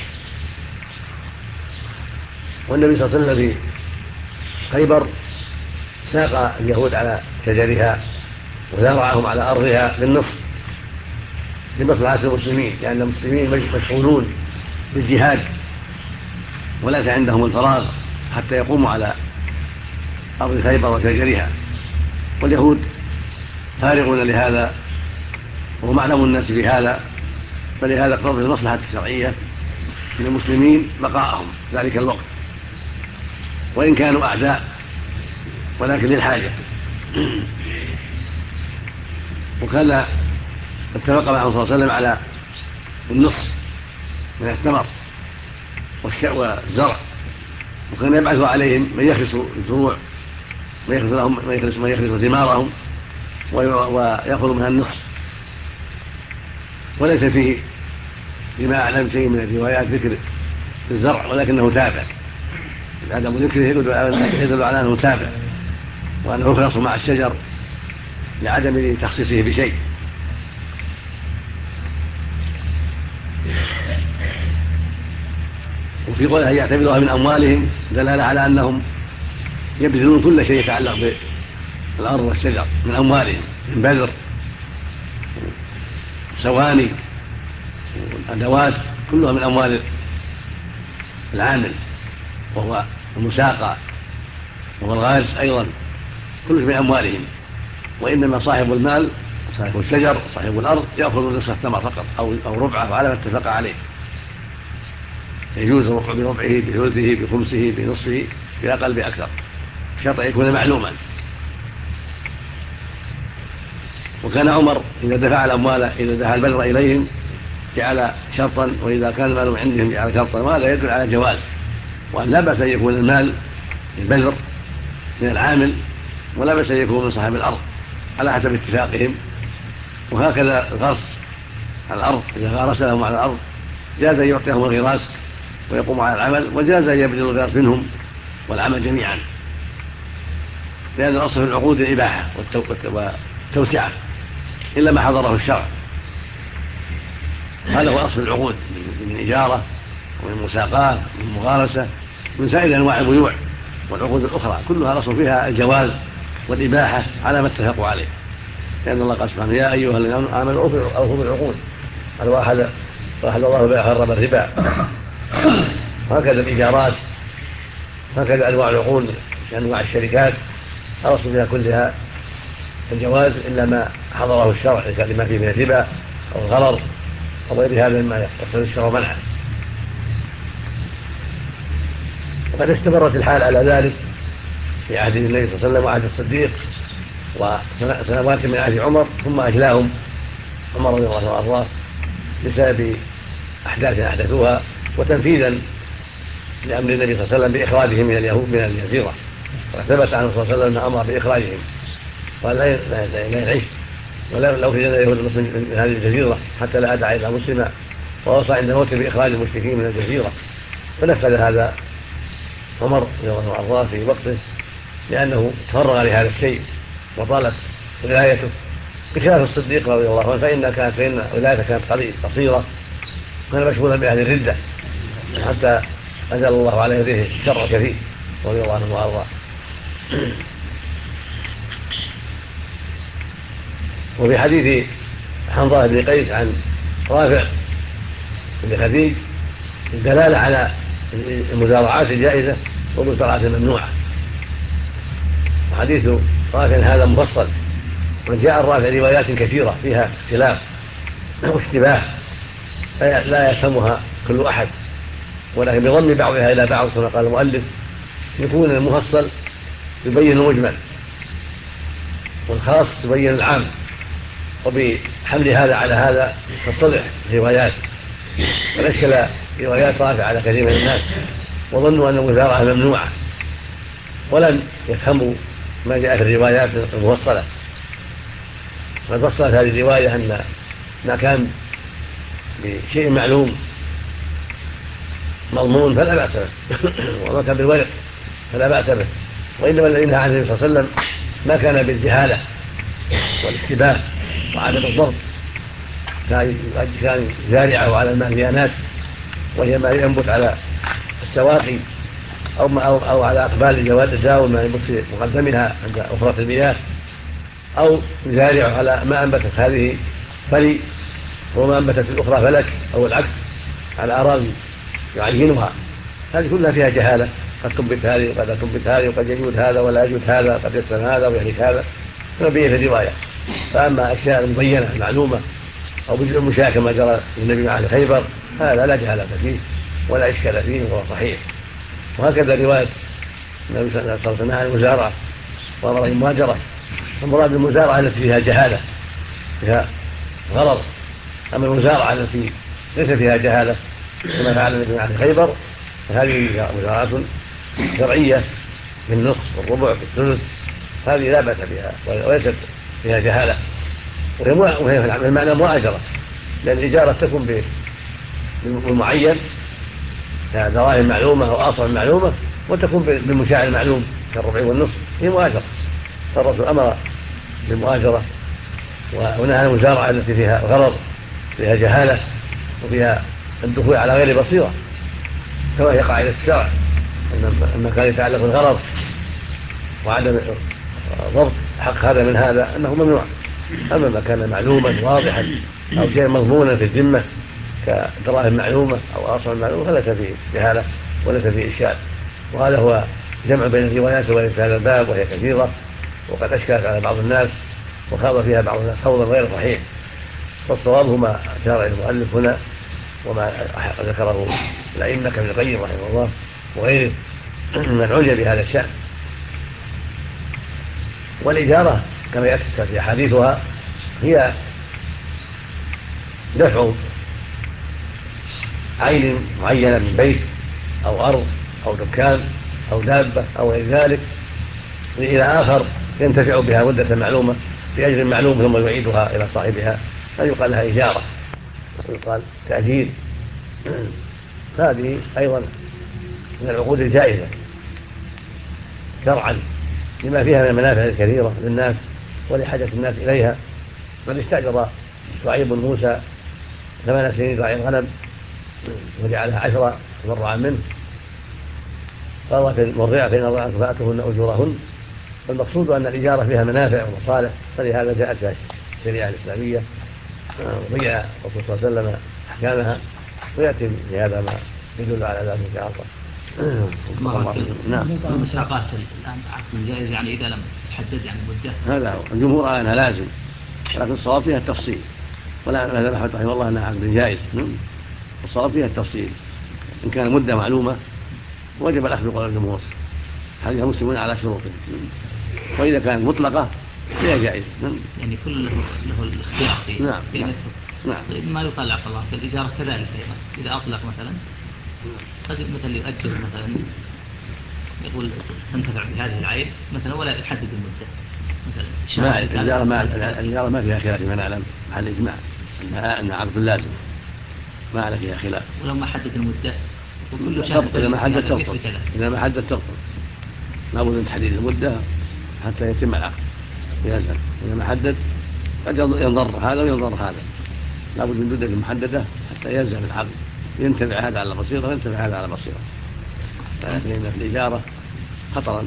والنبي صلى الله عليه وسلم في خيبر ساق اليهود على شجرها وزارعهم على أرضها بالنصف لمصلحة المسلمين، لأن المسلمين مشغولون بالجهاد وليس عندهم الفراغ حتى يقوموا على أرض خيبر وشجرها، واليهود فارغون لهذا وهم أعلم الناس بهذا، فلهذا اقتضت المصلحة الشرعية للمسلمين بقاءهم ذلك الوقت وإن كانوا أعداء، ولكن للحاجة. وكان اتفق معه صلى الله عليه وسلم على النصف من الثمر والزرع، وكان يبعث عليهم من يخلص الزروع ويخلص ثمارهم ويأخذ منها النصف. وليس فيه لما أعلم شيء من الروايات ذكر الزرع، ولكنه تابع، عدم ذكره يدل على أنه تابع وأنه يخلص مع الشجر لعدم تخصيصه بشيء. وفي قوله يعتبرها من أموالهم دلالة على أنهم يبذلون كل شيء يتعلق بالأرض والشجر من أموالهم، من بذر سواني والأدوات كلها من أموال العامل، وهو المساقى وهو الغارس أيضا كله من أموالهم، وإنما صاحب المال صاحب الشجر صاحب الأرض يأخذ نصف الثمر فقط أو ربعه على ما اتفق عليه، يجوز بربعه بثلثه بخمسه بنصفه بأقل بأكثر بشرط أن يكون معلوما. وكان عمر إذا دفع الأموال إذا دفع البذر إليهم جعل شرطا، وإذا كان المال عندهم جعل شرطا، وهذا يدل على جواز وأن لا بأس أن يكون المال البذر من العامل ولا بأس أن يكون من صاحب الأرض على حسب اتفاقهم. وهكذا الغرس على الأرض إذا غارس لهم على الأرض جاز أن يعطيهم الغراس ويقوم على العمل، وجاز أن يبذل الغراس منهم والعمل جميعا، لأن الأصل في العقود الإباحة والتوسعة إلا ما حضره الشرع. هذا هو أصل العقود من إجارة ومن مساقات ومن مغارسة من سائر أنواع البيوع والعقود الأخرى كلها الأصل فيها الجواز والإباحة على ما اتفقوا عليه، لأن الله قال سبحانه يا أيها الذين آمنوا أوفوا بالعقود الواحد وأحل الله بها حرم الربا. هكذا الإيجارات هكذا أنواع العقود أنواع الشركات الأصل فيها كلها الجواز إلا ما حضره الشرع لما فيه من الربا أو الغرر أو غير هذا مما يقتضي الشرع منعه. وقد استمرت الحال على ذلك في عهد النبي صلى الله عليه وسلم وعهد الصديق وسنوات من عهد عمر، ثم أجلاهم عمر رضي الله عنه وأرضاه بسبب أحداث أحدثوها وتنفيذا لأمر النبي صلى الله عليه وسلم بإخراجهم من اليهود من الجزيرة. وثبت عنه صلى الله عليه وسلم أن أمر بإخراجهم قال لا يعيش ولو في اليهود من هذه الجزيرة حتى لا أدعى إلى مسلما، ووصى عند موته بإخراج المشركين من الجزيرة، فنفذ هذا عمر رضي الله عنه وأرضاه في وقته لأنه تفرغ لهذا الشيء وطالت ولايته، بخلاف الصديق رضي الله عنه فإن ولايته كانت قصيرة، كان مشغولا بأهل الردة حتى أنزل الله عليه به شر كثير رضي الله عنه وأرضاه. وفي حديث حنظلة بن قيس عن رافع بن خديج الدلالة على المزارعات الجائزة والمزارعات الممنوعة. وحديث رافع هذا مفصل، وجاء الرافع روايات كثيرة فيها اختلاف واشتباه لا يفهمها كل أحد، ولكن بضم بعضها إلى بعض كما قال المؤلف يكون المفصل يبين المجمل والخاص يبين العام، وبحمل هذا على هذا تتضح الروايات. ونشكل روايات رافع على كثير من الناس وظنوا أن المزارعة ممنوعة ولم يفهموا ما جاء في الروايات المفصلة. قد فصلت هذه الرواية أن ما كان بشيء معلوم مضمون فلا بأس به وما كان بالورق فلا بأس به، وإنما الذي نهى عنه النبي صلى الله عليه وسلم ما كان بالجهالة والاشتباه وعدم الضبط، كان زارعه على الماديانات وهي ما ينبت على السواقي أو على أقبال جواد الزاول ما ينبت في مقدمها عند أخرى المياه، أو يزارعه على ما أنبتت هذه فلي وما أنبتت الأخرى فلك أو العكس على أراضي يعينها. هذه كلها فيها جهالة، قد تنبت هذه وقد لا تنبت هذه وقد يجود هذا ولا يجود هذا، قد يسلم هذا ويهلك هذا، فنبيه في الرواية. فأما أشياء مبينة معلومة أو بدء المشاة كما جرى النبي مع أهل خيبر هذا لا جهالة فيه ولا إشكال فيه وهو صحيح. وهكذا رواية النبي صلى الله عليه وسلم عن المزارعة وأمر بالمهاجرة، المراد المزارعة التي فيها جهالة فيها غرض، أما المزارعة التي ليس فيها جهالة كما فعل النبي مع أهل خيبر فهذه مزارعات شرعية بالنصف والربع بالثلث، هذه لا بأس بها وليست فيها جهالة، وهي في المعنى مؤاجرة، لأن الإجارة تكون بالمعين دراهم معلومة أو أصل معلومة، وتكون بالمشاع المعلوم كالربع والنصف، هي مؤاجرة. فالرسول أمر بالمؤاجرة ونهى عن المزارعة التي فيها غرض فيها جهالة وفيها الدخول على غير بصيرة، كما هي قاعدة الشرع أن كان يتعلق بالغرض وعدم ضبط حق هذا من هذا أنه ممنوع. أما ما كان معلوما واضحا أو شيء مضمونا في الذمة كدراهم معلومة أو أصل معلومة فليس فيه جهالة وليس فيه إشكال. وهذا هو جمع بين الروايات وبين هذا الباب وهي كثيرة، وقد أشكلت على بعض الناس وخاض فيها بعض الناس خوضا غير صحيح، والصواب هما أشار إلى المؤلف هنا وما ذكره الأئمة كابن القيم رحمه الله وغيره من عني بهذا الشأن. والإجارة كما يأتي في حديثها هي دفع عين معينة من بيت أو أرض أو دكان أو دابة أو غير ذلك إلى آخر ينتفع بها مدة معلومة بأجر معلوم ثم يعيدها إلى صاحبها فيقال لها إجارة ويقال تأجير. هذه أيضا من العقود الجائزة شرعا لما فيها من المنافع الكثيرة للناس ولحاجة الناس إليها. بل استأجر شعيب موسى 8 سنين راعي الغنم وجعلها 10 تبرعا منه، قالت المرضعة فإن أرضعن فآتوهن أجورهن. والمقصود أن الإجارة فيها منافع ومصالح، فلهذا جاءت فيها الشريعة الإسلامية وبين الرسول صلى الله عليه وسلم أحكامها، ويأتي بهذا ما يدل على ذلك إن شاء الله. نعم. المساقات الآن عقد جائز يعني إذا لم تحدد يعني مدة. هذا هو الجمهور على أنها لازم، ولكن الصواب فيها التفصيل، ولا هذا أحد رحمه الله أنها عقد جائز. الصواب فيها التفصيل، إن كان مدة معلومة وجب الأخذ بقول الجمهور هذه مسلمون على شروطه، وإذا كانت مطلقة فيها جائزة. يعني كل له الاختيار فيه. نعم. نعم. طيب ما يقال عفوا الله في الإجارة كذلك أيضا إذا أطلق مثلا قد مثلا يؤجر مثلا يقول تنتفع بهذه العين مثلا ولا يحدد المدة مثلا. الإجارة ما فيها خلاف فيما نعلم مع الإجماع أنها عقد لازم ما على فيها خلاف. ولو ما حدد المدة إذا ما حدد تبطل لابد من تحديد المدة حتى يتم العقد يلزم. إذا ما حدد قد ينضر هذا وينضر هذا، لابد من مدة محددة حتى يلزم العقد، ينتفع هذا على بصيرة وينتفع هذا على بصيرة. فإن في الإجارة خطرا.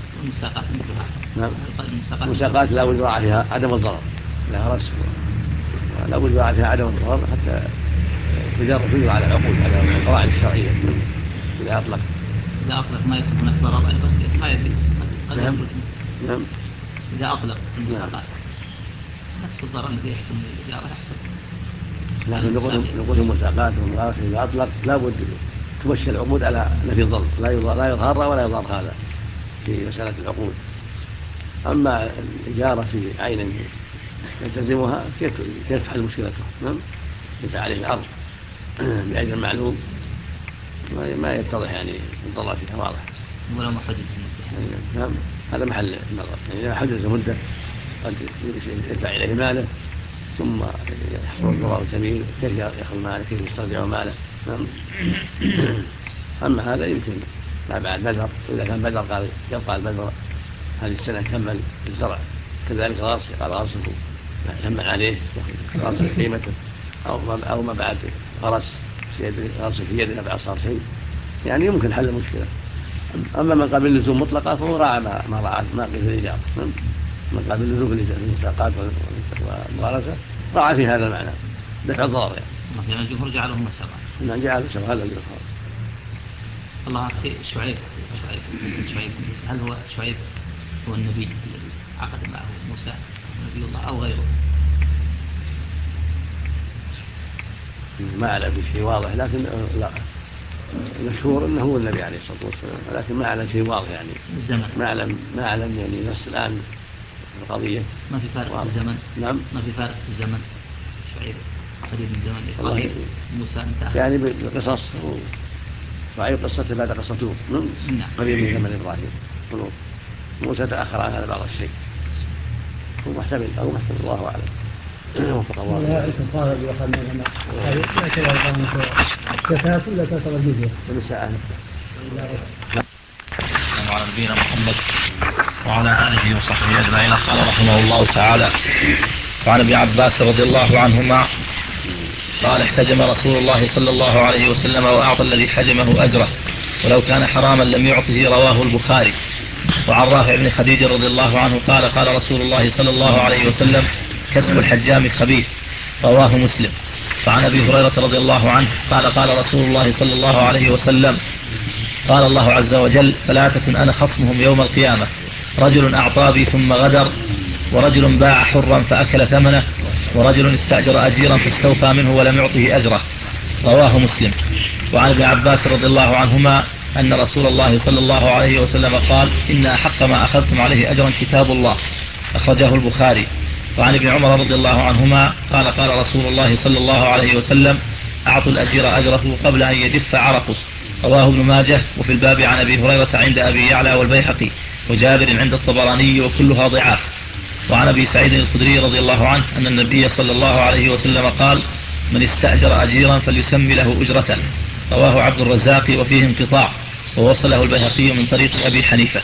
المساقات لا بد يراعى فيها عدم الضرر، لا رسم لا بد يراعى فيها عدم الضرر حتى تجر على العقود على القواعد الشرعية. إذا أطلق ما يكون هناك ضرر أيضا ما يدري. نعم. إذا أطلق المساقات نفس الضرر الذي يحصل من الإجارة يحصل. لكن نقول المساقات إذا أطلق لا بد تمشي العقود على نفي الضرر، لا يظهر ولا يظهر هذا في مسألة العقود. أما الإجارة في عين يلتزمها كيف تحل مشكلته؟ نعم. يدفع عليه الأرض بأجر معلوم ما يتضح يعني الضرر فيها واضح. ولا محدد المدة. نعم. هذا محل النظر، يعني إذا حدد المدة قد يدفع إليه ماله ثم يحصل الضرر الكبير كيف يأخذ ماله كيف يسترجع ماله. نعم. أما هذا يمكن ما بعد بدر، وإذا كان بدر قال يبقى البدر هذه السنة كمل الزرع، كذلك غاص قال غاصه ثمن عليه غاص قيمته أو ما بعد غرس غاص في يده بعد صار شيء، يعني يمكن حل المشكلة. أما من قبل اللزوم مطلقة فهو راعى ما راعى ما قيل الإجارة. من قبل اللزوم المساقات والمغارسة راعى في هذا المعنى دفع الضرر يعني الجمهور جعلهم مساقات. جعل هذا الجمهور. الله أخي شعيب هل هو شعيب هو النبي الذي عقد معه موسى نبي الله أو غيره؟ ما أعلم بشيء واضح، لكن لا المشهور أنه هو النبي عليه الصلاة والسلام، لكن ما أعلم شيء واضح يعني الزمن ما أعلم يعني نفس الآن القضية ما في فارق في الزمن. نعم. ما في فارق في الزمن. شعيب قريب من زمن إبراهيم موسى انتهى يعني بالقصص شعيب قصته بعد قصة لوط قريب من زمن إبراهيم. موسى تأخر عن هذا بعض الشيء، هو محتمل الله أعلم. وفق الله. لا الكفارة اللي أخذنا لنا لا تبقى الزكاة ولا تعتبر جزية بالساعة. وعلى نبينا محمد وعلى آله وصحبه أجمعين. قال رحمه الله تعالى: وعن ابن عباس رضي الله عنهما قال: احتجم رسول الله صلى الله عليه وسلم وأعطى الذي حجمه أجره ولو كان حراما لم يعطه. رواه البخاري. وعن رافع بن خديج رضي الله عنه قال: قال رسول الله صلى الله عليه وسلم: كسب الحجام خبيث. رواه مسلم. وعن أبي هريرة رضي الله عنه قال: قال رسول الله صلى الله عليه وسلم: قال الله عز وجل: 3 أنا خصمهم يوم القيامة: رجل أعطى بي ثم غدر، ورجل باع حرا فأكل ثمنه، ورجل استأجر أجيرا فاستوفى منه ولم يعطه أجره. رواه مسلم. وعن ابن عباس رضي الله عنهما أن رسول الله صلى الله عليه وسلم قال: إن أحق ما أخذتم عليه أجرا كتاب الله. أخرجه البخاري. وعن ابن عمر رضي الله عنهما قال: قال رسول الله صلى الله عليه وسلم: أعطوا الأجير أجره قبل أن يجف عرقه. رواه ابن ماجه. وفي الباب عن أبي هريرة عند أبي يعلى والبيهقي، وجابر عند الطبراني، وكلها ضعاف. وعن أبي سعيد الخدري رضي الله عنه أن النبي صلى الله عليه وسلم قال: من استأجر أجيرا فليسمي له أجرته. رواه عبد الرزاق وفيه انقطاع، ووصله البيهقي من طريق أبي حنيفة.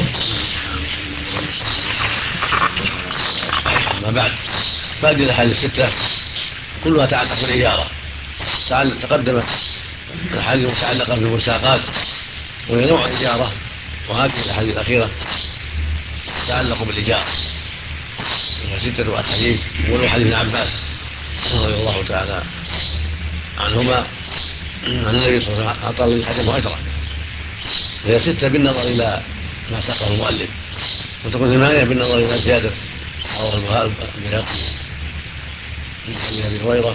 ما بعد فهذه الأحاديث الستة كلها تعلق بالإجارة. تقدمت الأحاديث متعلقة بالمساقات وهي نوع إجارة، وهذه الأحاديث الأخيرة تتعلق بالإجارة، وهي 6 أحاديث. وله حديث ابن عباس رضي الله تعالى عنهما أن النبي صلى الله عليه وسلم أعطى للحكم أجرا، وهي 6 بالنظر إلى ما ساقه المؤلف، وتكون 8 بالنظر إلى زيادة رواه البخاري من أبي هريرة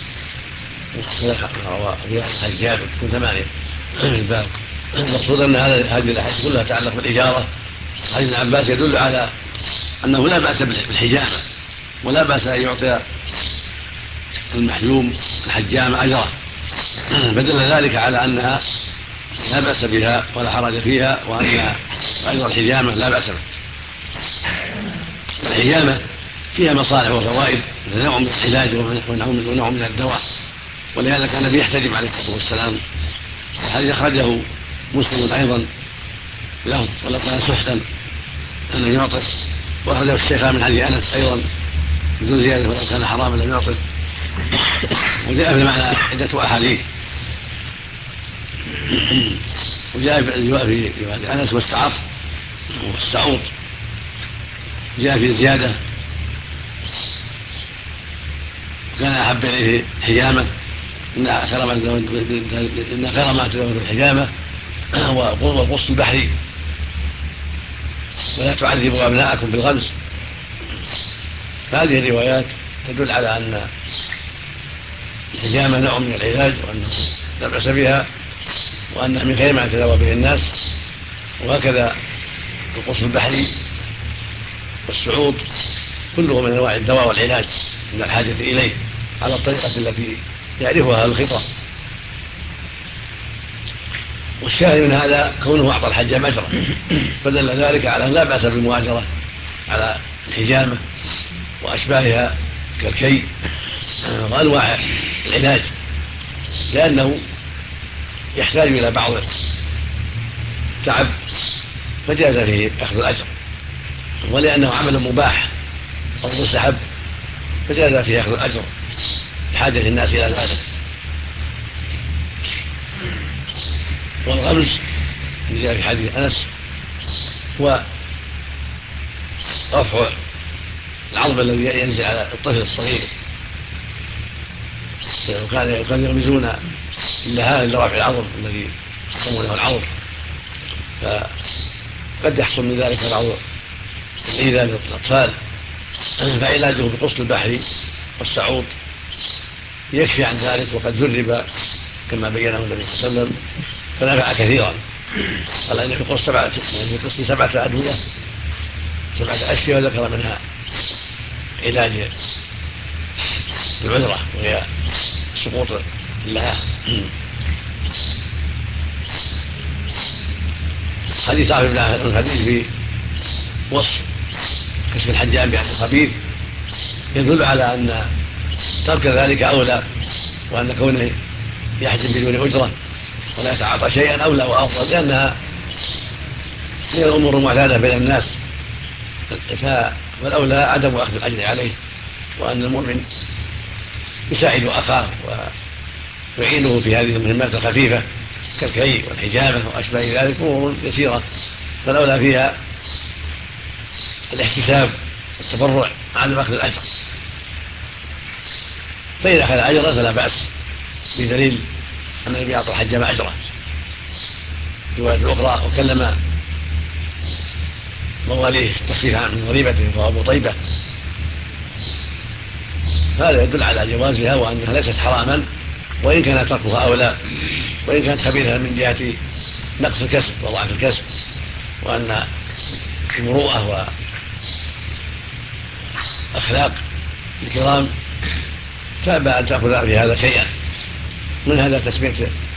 وفي حديث جابر تكون 8 في الباب. المقصود أن هذه الأحاديث كلها تتعلق بالإجارة. حديث ابن عباس يدل على أنه لا بأس بالحجامة، ولا بأس أن يعطي المحجوم الحجام أجره، فدل ذلك على أنها لا بأس بها ولا حرج فيها، وأن أجر الحجامة لا بأس به. الحجامة فيها مصالح وفوائد، نوع من العلاج ونوع من الدواء، ولهذا كان النبي يحتجم عليه الصلاة والسلام. الحديث أخرجه مسلم أيضا له ولو كان سحتا أن يعطي، وأخرجه الشيخان من حديث أنس أيضا بدون زيادة ولو كان حراما لم يعطي. وجاء في المعنى عدة أحاديث، وجاء في أنس والسعط والسعوط، جاء في زيادة كان أحب إليه الحجامة، إن خير ما تزود الحجامة وقص البحر، ولا تعذبوا أبناءكم بالغمز. هذه الروايات تدل على أن الحجامة نوع من العلاج، وأنه لا بأس بها، وأنها من خير ما يتداوى به الناس. وهكذا القص البحري والسعود كله من أنواع الدواء والعلاج من الحاجة إليه على الطريقة التي يعرفها أهل الخبرة. والشاهد من هذا كونه أعطى الحجام أجرا، فدل ذلك على أن لا بأس بالمؤاجرة على الحجامة وأشباهها كالكي وأنواع العلاج، لأنه يحتاج إلى بعض التعب فجاز فيه أخذ الأجر، ولأنه عمل مباح أو مستحب فجاز فيه أخذ الأجر لحاجة الناس إلى ذلك. والغمز اللي جاء في حديث أنس هو رفع العظم الذي ينزل على الطفل الصغير، وكانوا يغمزون اللهاه لرفع العظم الذي يسمونه العظم، فقد يحصل من ذلك بعض الإيذاء للأطفال، فعلاجه بقص البحر والسعود يكفي عن ذلك، وقد جرب كما بينه النبي صلى الله عليه وسلم فنفع كثيرا. قال إن في قص 7 أدوية 7 أشياء، وذكر منها علاج العذرة وهي سقوط اللهاه. حديث عبد الله بن الحديث في وصف كسب الحجام بأنه خبيث يدل على أن ترك ذلك أولى، وأن كونه يحجم بدون أجرة ولا يتعاطى شيئا أولى وأفضل، لأنها من الأمور المعتادة بين الناس، فالأولى عدم أخذ الأجر عليه، وأن المؤمن يساعد أخاه ويعينه في هذه المهمات الخفيفة كالكي والحجامة وأشباه ذلك، أمور يسيرة فالأولى فيها الاحتساب والتبرع عدم أخذ الأجر. فإذا أخذ أجرا فلا بأس، بدليل أن النبي أعطى الحجام أجره. في رواية الأخرى وكلم مواليه التصريف عن غريبته وهو أبو طيبة، هذا يدل على جوازها وأنها ليست حراما، وإن كان تركها أولى، وإن كانت خبيثة من جهة نقص الكسب وضعف الكسب، وأن المروءة وأخلاق الكرام تأبى أن تأخذ في هذا شيئا. من هذا تسمية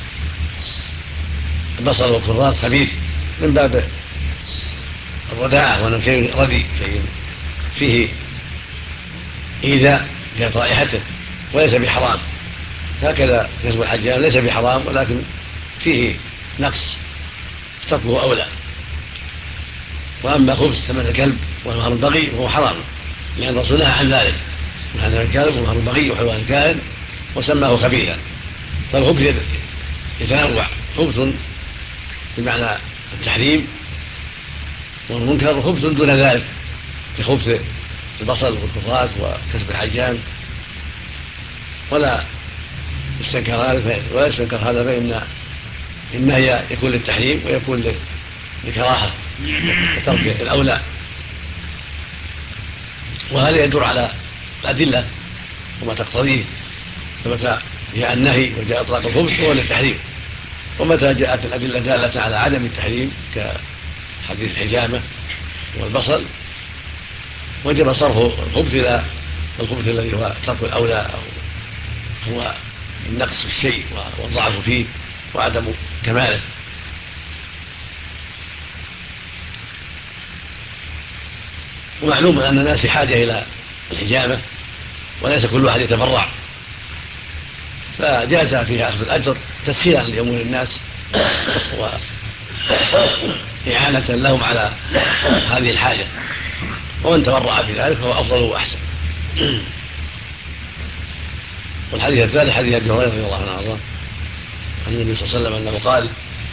البصل والكراث خبيث من باب الرداعة، وأنه شيء ردي، شيء فيه إيذاء في رائحته وليس بحرام. هكذا كسب الحجام ليس بحرام، ولكن فيه نقص تركه أولى. وأما خبز ثمن الكلب ومهر البغي فهو حرام، لأن الرسول نهى عن ذلك، نهى عن الكلب ومهر البغي وحيوان الكائن وسماه خبيثا. فالخبز يتنوع، خبز بمعنى التحريم، والمنكر خبز دون ذلك كخبز البصل والكراث وكسب الحجام. ولا يستنكر هذا، فإن النهي يكون للتحريم ويكون لكراهة وترك الأولى. وهذا يدور على الأدلة وما تقتضيه، فمتى جاء النهي وجاء إطلاق الخبز فهو للتحريم، ومتى جاءت الأدلة دالة على عدم التحريم كحديث الحجامة والبصل وجب صرف الخبز إلى الخبز الذي هو ترك الأولى، أو هو النقص في الشيء والضعف فيه وعدم كماله. ومعلوم أن الناس في حاجة إلى الحجامة، وليس كل واحد يتبرع، فجاز فيها أخذ الأجر تسهيلا لأمور الناس وإعانة لهم على هذه الحاجة، ومن تبرع بذلك فهو أفضل وأحسن. والحديث الثالث حديث أبي هريرة رضي الله عنه عن النبي صلى الله عليه وسلم أنه قال: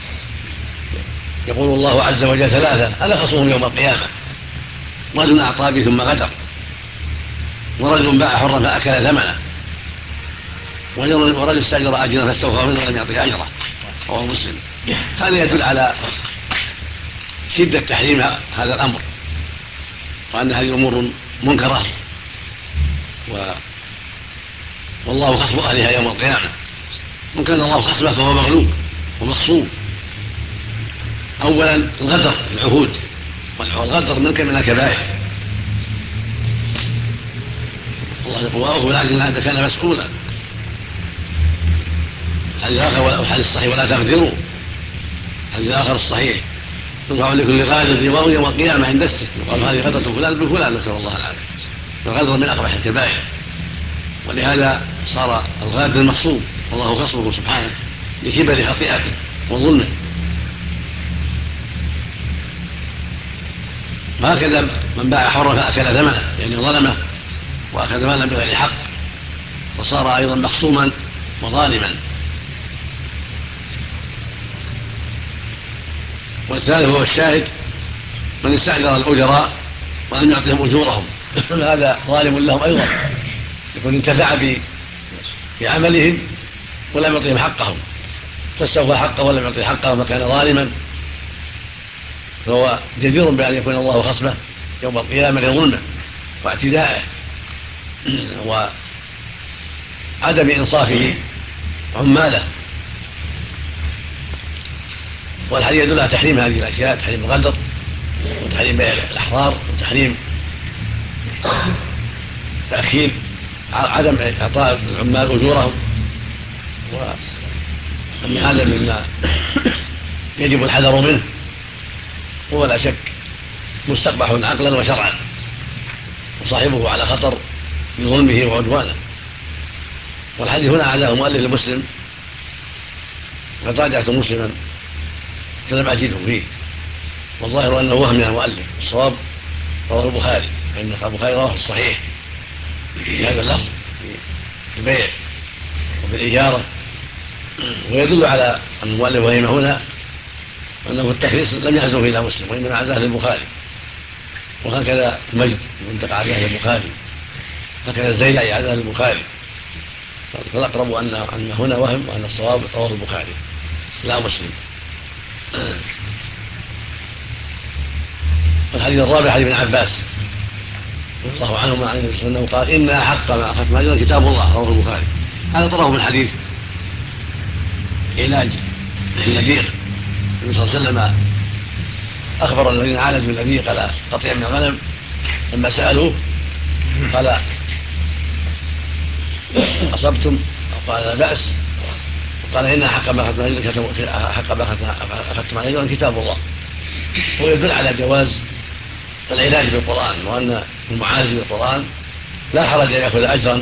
يقول الله عز وجل ثلاثة أنا خصمهم يوم القيامة: رجل أعطى بي ثم غدر، ورجل باع حرا فأكل ثمنه، ورجل استأجر أجرا فاستوفى منه ولم يعطه أجره. رواه مسلم. هذا يدل على شدة تحريم هذا الأمر، وأن هذه أمور منكرة، والله خصم أهلها يوم القيامة. من كان الله خصمه فهو مغلوب ومخصوم. أولا الغدر، العهود، والغدر من الكبائر. الله يقول: وأوفوا بالعهد إن العهد كان مسؤولا. الحديث الآخر الحديث الصحيح: ولا تغدروا. الحديث الآخر الصحيح: ترفع لكل غادر رضاه يوم القيامة عند دسته، يقال هذه غدرة فلان بفلان، نسأل الله العافية. الغدر من أقبح الكبائر، ولهذا صار الغادر المخصوم، والله خصمه سبحانه لكبر خطيئته وظلمه. وهكذا من باع حرا فأكل ثمنه، يعني ظلمه وأخذ مالا بغير حق، وصار أيضا مخصوما وظالما. والثالث هو الشاهد: من استأجر الأجراء ولم يعطهم أجورهم هذا ظالم لهم أيضا، يكون انتفع بعملهم ولم يعطهم حقهم، فاستوفى حقه ولم يعطي حقه فكان ظالما، فهو جدير بأن يكون الله خصمه يوم القيامة لظلمه واعتدائه وعدم إنصافه عماله. والحديث يدل على تحريم هذه الأشياء: تحريم الغدر، وتحريم بيع الأحرار، وتحريم تأخير عدم إعطاء العمال أجورهم. وأن هذا مما يجب الحذر منه، هو لا شك مستقبح عقلا وشرعا، وصاحبه على خطر بظلمه وعدوانه. والحديث هنا عزاه مؤلف المسلم، وقد راجعت مسلما فلم أجده فيه، والظاهر أنه وهم من المؤلف، الصواب رواه البخاري، فإن البخاري رواه الصحيح في هذا اللفظ في البيع وفي الإجارة. ويدل على أن المؤلف وهم هنا أنه التخليص لم يعزه إلى مسلم، وإنما عزاه للبخاري. وهكذا مجد منطقة عزاه للبخاري، هكذا الزيلعي عزاه للبخاري. فالأقرب أن هنا وهم، وأن الصواب رواه البخاري لا مسلم. والحديث الرابع حديث ابن عباس رضي الله عنهما عن النبي صلى الله عليه وسلم قال إن أحق ما أخذتم أجرا كتاب الله رواه البخاري. هذا طرف من حديث علاج النذير. النبي صلى الله عليه وسلم أخبر الذين عالجوا النذير قال قطيع من الغنم، لما سألوه قال أصبتم؟ قال لا بأس. قال إن أحق ما أخذتم أجرا كتاب الله. ويدل على جواز العلاج بالقرآن، وأن المعالج بالقرآن لا حرج أن يأخذ أجرا،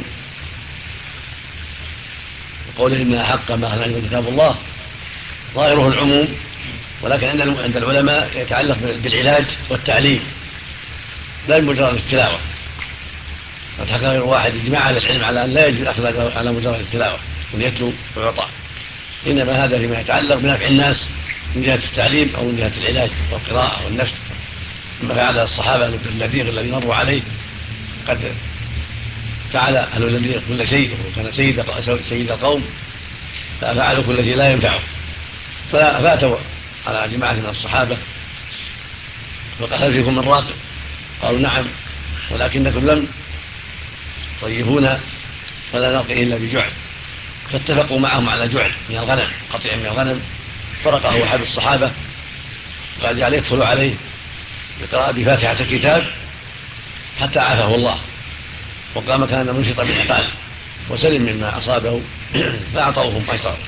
وقوله إن أحق ما أخذتم أجرا كتاب الله ظاهره العموم، ولكن عند العلماء يتعلق بالعلاج والتعليم لا بمجرد التلاوة. وتحقق غير واحد إجماع على العلم على أن لا يجوز الأخذ على مجرد التلاوة من يتلو ويعطى، إنما هذا فيما يتعلق بنفع الناس من جهة التعليم أو من جهة العلاج والقراءة والنفس، كما فعل الصحابة النذير الذي مروا عليه. قد فعل أهل النذير كل شيء، وكان سيد القوم، ففعلوا كل شيء لا ينفعه، فأتوا على جماعة من الصحابة وقال فيكم من راق؟ قالوا نعم، ولكنكم لم طيبونا فلا نرقي إلا بجعل. فاتفقوا معهم على جعل من الغنم، قطيع من الغنم، فرقه أحد الصحابة قال جعل يدخل عليه بقراءة بفاتحة الكتاب حتى عافاه الله، وقام كان منشطا بالعقال وسلم مما أصابه فأعطوهم أجرا.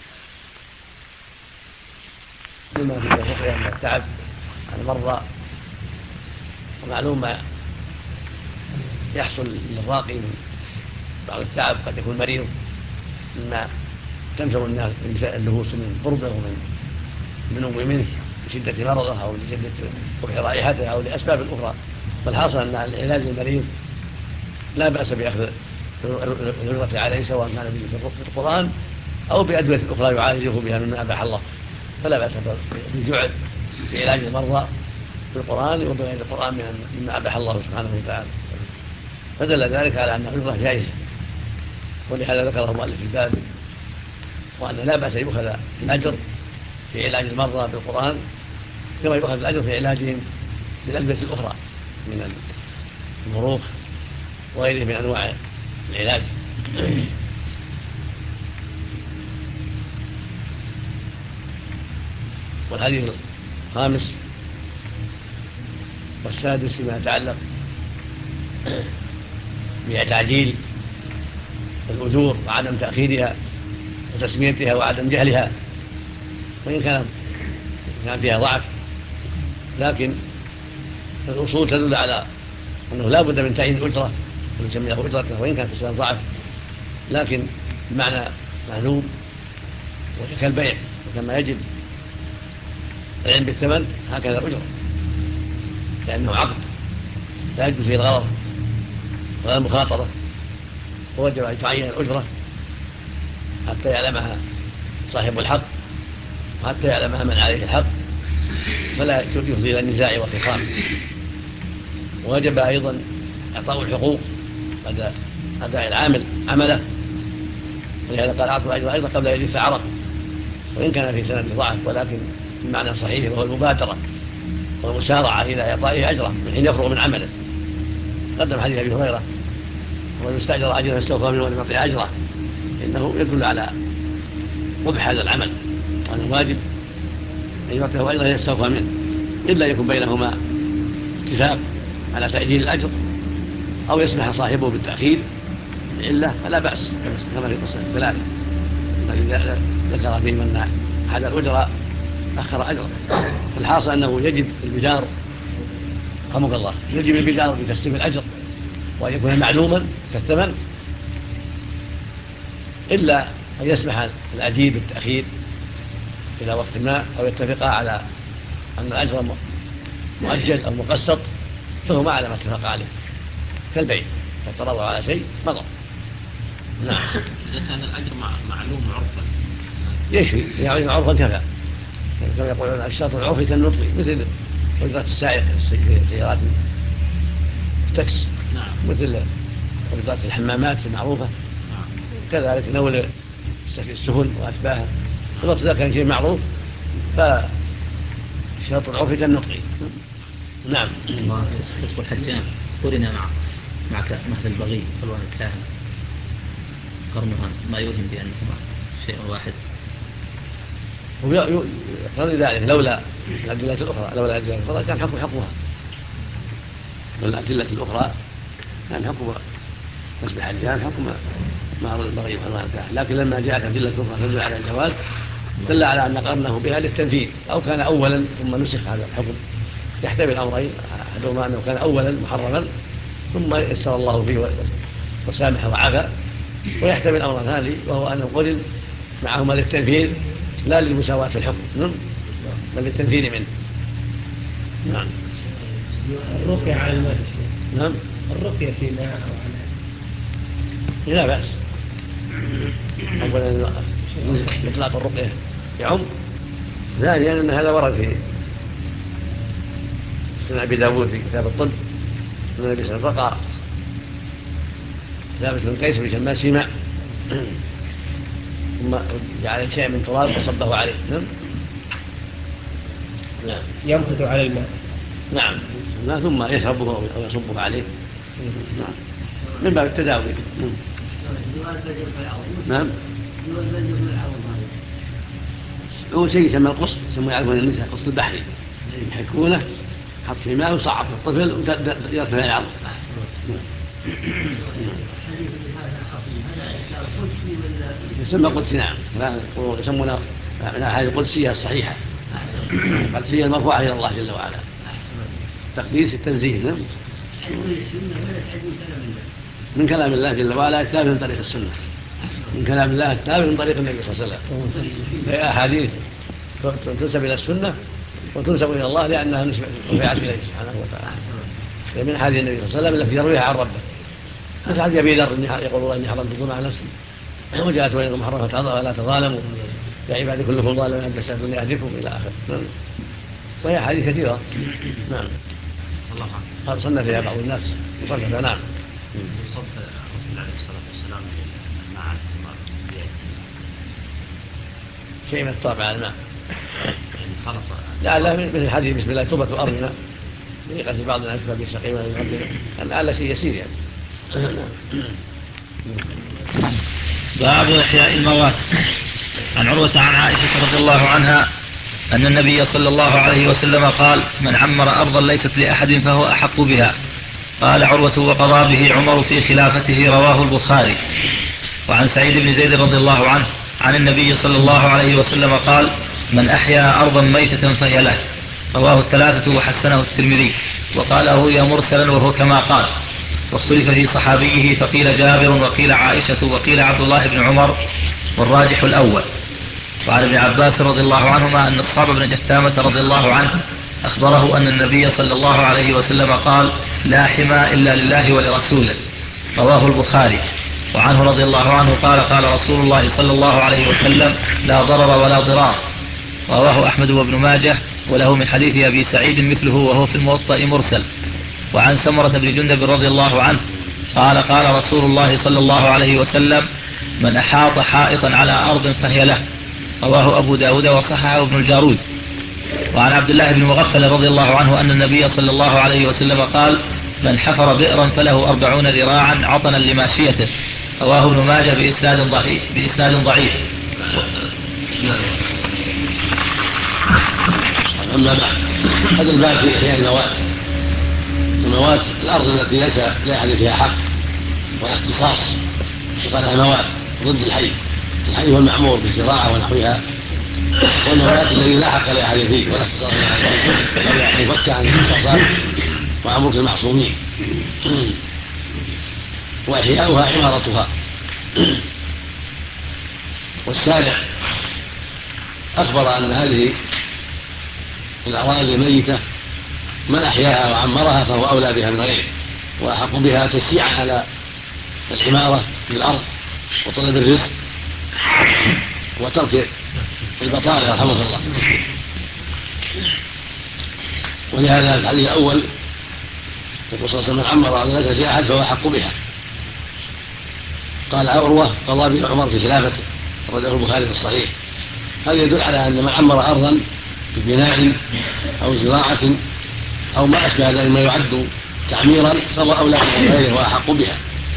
بما في الرقية من التعب عن المرضى، ومعلوم ما يحصل للراقي من بعض التعب، قد يكون مريض مما تنفر الناس النفوس من قربه ومن منه منه لشدة مرضه أو لشدة قبح رائحته أو لأسباب أخرى. فالحاصل أن العلاج المريض لا بأس بأخذ الأجرة عليه، سواء كان بالقرآن أو بأدوية أخرى يعالجه بها مما أباح الله، فلا بأس بالجعل في علاج المرضى بالقرآن وبغير القرآن مما أباح الله سبحانه وتعالى. فدل ذلك على أن الأجرة جائزة، ولهذا ذكره المؤلف في الباب، وأن لا بأس يؤخذ الأجر في علاج المرضى بالقرآن كما يؤخذ الأجر في علاجهم بالأدوية الأخرى من المروق وغيره من أنواع العلاج. والحديث الخامس والسادس فيما يتعلق بتعجيل الأجور وعدم تأخيرها وتسميتها وعدم جهلها، وإن كان فيها ضعف، لكن الأصول تدل على أنه لا بد من تعيين الأجرة ونسميه أجرة، وإن كان في سبب ضعف، لكن المعنى معلوم. وكالبيع وكما يجب العلم بالثمن هكذا الأجرة، لأنه عقد لا يجوز فيه الغرض ولا المخاطرة، ووجب أن تعين الأجرة حتى يعلمها صاحب الحق وحتى يعلمها من عليه الحق، فلا يفضي إلى النزاع والخصام. ووجب أيضا إعطاء الحقوق بعد أداء العامل عمله، ولهذا قال أعطوا الأجر أيضا قبل أن يدفع عرق، وإن كان في سند ضعف، ولكن المعنى صحيح وهو المبادرة والمسارعة إلى إعطائه أجره من حين يفرغ من عمله. قدم حديث أبي هريرة ومن استأجر أجرا استوفى منه ولم يعطه أجره، إنه يدل على قبح هذا العمل، وأنه واجب أن يعطيه أجرا يستوفى منه، إلا يكون بينهما اتفاق على تأجيل الأجر أو يسمح صاحبه بالتأخير لعلة فلا بأس، كما في قصة الثلاثة الذي ذكر فيهم أن أحد الأجراء أخر أجره. الحاصل أنه يجب البدار رحمك الله، يجب البدار بتسليم الأجر وأن يكون معلوما كالثمن، إلا أن يسمح الأجير بالتأخير إلى وقت ما، أو يتفقا على أن الأجر مؤجل أو مقسط، فهما على ما اتفق عليه كالبيع، فاعترضوا على شيء مضى. نعم. إذا كان الأجر معلوم عرفا يكفي، يعني عرفا كفى، كما يقولون الشرط العرفي كالنطق، مثل أجرة السائق سيارات التاكس، مثل أجرة الحمامات المعروفة، كذلك نول السفن وأشباهها، الوقت إذا كان شيء معروف فالشرط العرفي كالنطق. نعم. حسب الحجام قرن مع مهد البغي قلوان الكاهن قرنها ما يوهم بأنهما شيء واحد. يقتضي ذلك لولا الأدلة الأخرى كان حكم حكمها، والأدلة الأخرى كان حكم حسب الحجام حكم مهر البغي وقلوان الكاهن، لكن لما جاءت أدلة أخرى تدل على الجواز دل على أن قرنه بها للتنفيذ، أو كان أولا ثم نسخ هذا الحكم. يحتمل أمرين، أحدهما أنه كان أولا محرما ثم يسر الله فيه وسامح وعفى، ويحتمل أمر ثاني وهو أنه قرن معهما للتنفيذ لا للمساواة في الحكم بل للتنفيذ منه. نعم. الرقية على الماء. نعم. الرقية في ماء أو على لا بأس. أولا إطلاق الرقية يعم. ثانيا أن هذا ورد في سنن أبي داود في كتاب الطب أن النبي صلى الله عليه وسلم رقى ثابت بن قيس بشماس ماء ثم جعل شيء من تراب وصبه عليه. نعم. ينفث على الماء. نعم. ثم يشربه أو يصبه عليه. نعم. من باب التداوي. نعم. هو شيء يسمى القسط، يسمى يعرفون النساء قسط البحري، يحكونه حط في ماء وصعب الطفل ويرتفع العظم. يسمى قدسي. نعم. يسمونها من هذه القدسية الصحيحة، القدسية المرفوعة إلى الله جل وعلا، تقديس التنزيه. نعم. من كلام الله جل وعلا الثابت من طريق السنة، من كلام الله الثابت من طريق النبي صلى الله عليه وسلم. هي أحاديث تنسب إلى السنة وتنسب إلى الله لأنها رفعت إليه سبحانه وتعالى. من أحاديث النبي صلى الله عليه وسلم التي يرويها عن ربه. مثل حديث أبي ذر يقول الله إني حرمت الظلم على نفسي وجاءت بينكم محرمة ولا تظالموا يا عبادي كلكم ظالم أن تسألوا لأهلكم إلى آخره. وهي أحاديث كثيرة. نعم. قد صنف فيها بعض الناس مصنف. نعم. صب الرسول عليه الصلاة والسلام الماء على الثمار شيء من الطابع على الماء يعني لا مثل الحديث بسم الله توبة أرضنا بقتل بعض الناس بسقيمة من ربنا أن شيء يسير يعني. باب إحياء الموات. عن عروة عن عائشة رضي الله عنها أن النبي صلى الله عليه وسلم قال: من عمر أرضا ليست لأحد فهو أحق بها. قال عروة: وقضى به عمر في خلافته. رواه البخاري. وعن سعيد بن زيد رضي الله عنه عن النبي صلى الله عليه وسلم قال: من أحيا أرضا ميتة فهي له. رواه الثلاثة وحسنه الترمذي، وقال روي مرسلا وهو كما قال، واختلف في صحابيه فقيل جابر وقيل عائشة وقيل عبد الله بن عمر، والراجح الأول. وعن ابن عباس رضي الله عنهما أن الصعب بن جثامة رضي الله عنه أخبره أن النبي صلى الله عليه وسلم قال: لا حمى إلا لله ولرسوله. رواه البخاري. وعنه رضي الله عنه قال: قال رسول الله صلى الله عليه وسلم: لا ضرر ولا ضرار. رواه أحمد وابن ماجه، وله من حديث أبي سعيد مثله وهو في الموطأ مرسل. وعن سمرة بن جندب رضي الله عنه قال: قال رسول الله صلى الله عليه وسلم: من أحاط حائطا على أرض فهي له. رواه أبو داود وصححه ابن الجارود. وعن عبد الله بن مغفل رضي الله عنه أن النبي صلى الله عليه وسلم قال: من حفر بئرا فله 40 ذراعا عطنا لماشيته. رواه ابن ماجه بإسناد ضعيف. أما بعد، هذا الباب في إحياء الموات الأرض التي ليس لأحد فيها حق ولا اختصاص، قالها موات ضد الحي هو المعمور بالزراعة ونحوها، والموات الذي لا حق لأحد فيه ولا اختصاص لأحد فيه، أو يعني يفك عن الاختصاصات وعمرك المعصومين. وإحياؤها عمارتها. والشارع أخبر أن هذه الأراضي الميتة من أحياها وعمرها فهو أولى بها من غيره، وأحق بها تشجيعا على العمارة بالأرض وطلب الرزق وترك البطالة رحمه الله. ولهذا الحديث الأول يقول صلى الله عليه وسلم: من عمر أرضا ليس فيها أحد فهو أحق بها. قال عروة: قضى به عمر في خلافته. أخرجه البخاري في الصحيح. هذا يدل على أن من عمر أرضا ببناء أو زراعة أو ما أشبه ذلك ما يعد تعميرا فهو أولى من غيره وأحق بها.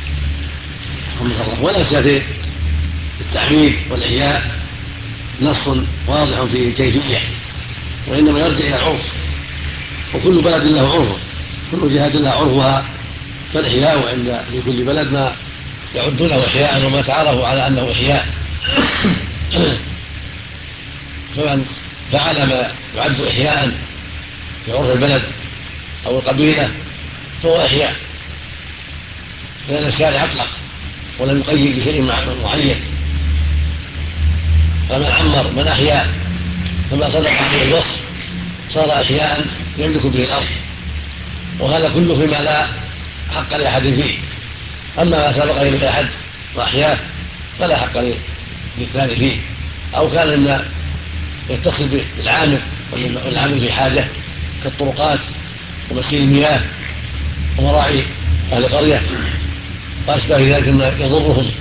وليس في التعمير والإحياء نص واضح في الكيفية، وإنما يرجع إلى العرف، وكل بلد له عرفه، كل جهة لها عرفها، فالإحياء عند في كل بلد ما يعدونه إحياء وما تعرفوا على أنه إحياء. فمن فعل ما يعد إحياء في عرف البلد أو القبيلة فهو إحياء، لأن الشارع أطلق ولم يقيد بشيء معين. فمن عمر من أحياء فما صدق عليه الوصف صار إحياء يملك به الأرض، وهذا كله فيما لا حق لأحد فيه. أما ما سبق إلى أحد وأحياء فلا حق للثاني فيه، أو كان مما يتصل بالعامل والعامل في حاجة كالطرقات ومسيل المياه ومراعي أهل القرية وأشبه ذلك ما يضرهم،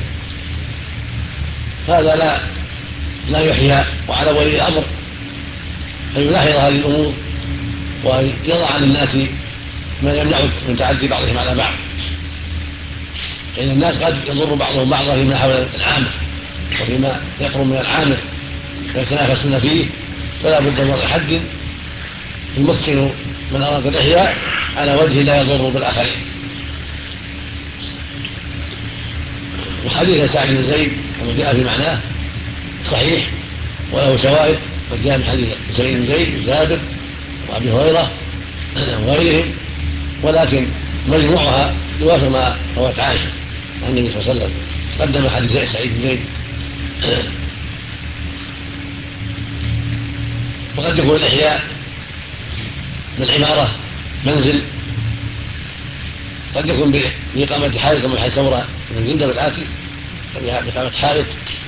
هذا لا يحيى. وعلى ولي الأمر أن يلاحظ هذه الأمور ويضع للناس ما يمنع من تعدي بعضهم على بعض، لأن الناس قد يضر بعضهم بعضا فيما حول العامل وفيما يقرب من العامل ويتنافسون فيه، فلا بد من حد يمكن من أراد الإحياء على وجه لا يضر بالآخرين. وحديث سعد بن زيد وما جاء في معناه صحيح وله شواهد، قد جاء من حديث سعيد بن زيد وجابر وأبي هريرة وغيرهم، ولكن مجموعها يوافق ما روت عائشة عن النبي صلى الله عليه وسلم. قدم حديث سعيد بن زيد. وقد يكون الإحياء من عمارة منزل، قد يكون بإقامة حائط كما حيث ثورة من جندب الآتي بإقامة حائط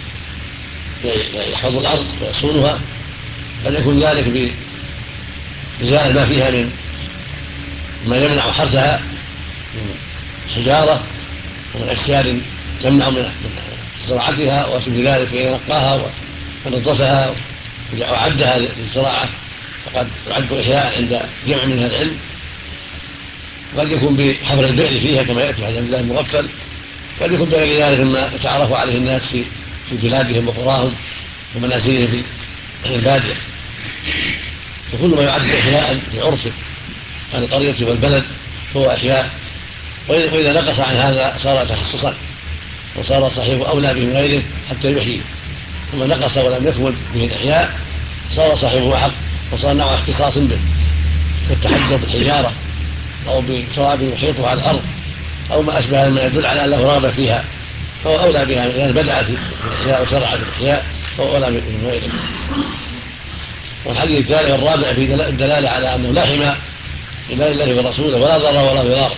يحفظ الأرض ويصونها، قد يكون ذلك بإزالة ما فيها من ما يمنع حرثها من حجارة ومن أشجار تمنع من زراعتها وشبه ذلك، فإذا نقاها ونظفها وعدها للزراعة فقد يعد إحياء عند جمع من أهل العلم. قد يكون بحفر البئر فيها كما يأتي عن الله المغفل، قد يكون بغير ذلك مما يتعرف عليه الناس في بلادهم وقراهم ومنازلهم في البادية. وكل ما يعد إحياء في عرف عن القرية والبلد هو إحياء، وإذا نقص عن هذا صار تخصصا وصار صاحبه أولى به من غيره حتى يحيي، وما نقص ولم يكمل به الإحياء صار صاحبه حق وصار نوع اختصاص به، كالتحجر بالحجارة أو بصواب يحيطها على الأرض أو ما أشبه ما يدل على أنه رغبة فيها، فهو أولى بها لأن بدأ في الإحياء وشرع في الإحياء فهو أولى من غيره. والحديث الثالث والرابع في الدلالة على أنه لا حمى إلا لله ورسوله ولا ضرر ولا ضرار.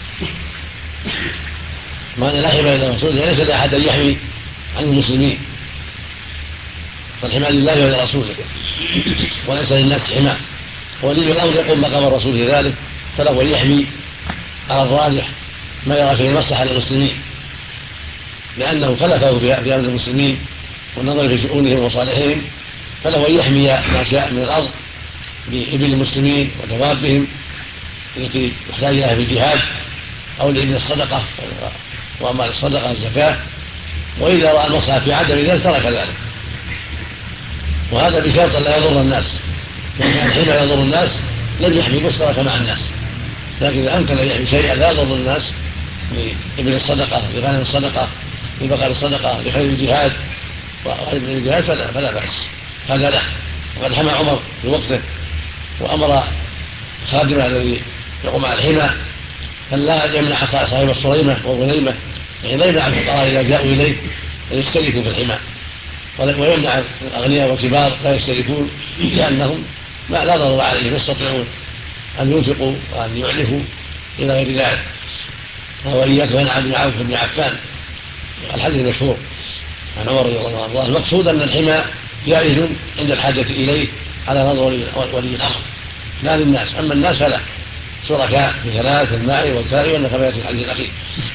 معنى لا حمى إلا رسوله ليس لأحد أن يحمي عن المسلمين، فالحمى لله ولرسوله وليس للناس حمى. ولي الأمر يقوم مقام الرسول في ذلك، فله أن يحمي على الراجح ما يرى فيه المصلحة للمسلمين، لأنه خلفه في أمر المسلمين والنظر في شؤونهم ومصالحهم، فله أن يحمي ما شاء من الأرض بإبل المسلمين ودوابهم التي يحتاج لها في الجهاد أو لإبل الصدقة وأموال الصدقة الزكاة، وإذا رأى المصلحة في عدم ذلك ترك ذلك، وهذا بشرط لا يضر الناس، لأن حين يضر الناس لم يحمي مشترك مع الناس. لكن إذا أمكن أن يحمي شيئا لا يضر الناس لإبل الصدقة لغنم الصدقة لبقر الصدقة لخير الجهاد وغير الجهاد فلا بأس، هذا له. وقد حمى عمر في وقته وأمر خادمه الذي يقوم على الحمى أن لا يمنع صاحب الصريمة والغنيمة، يعني لا يمنع الفقراء إذا جاءوا إليه أن يشتركوا في الحمى، ويمنع الأغنياء والكبار لا يشتركون لأنهم لا ضرر عليهم، يستطيعون أن ينفقوا وأن يعلفوا إلى غير ذلك. فهو إياك منع بن عوف بن عفان الحديث المشهور عن عمر رضي الله عنه. المقصود أن الحمى جائز عند الحاجة إليه على نظر ولي الأمر لا للناس، أما الناس فلا، شركاء بثلاث الماء والكاء والنخبات الحديث الأخير.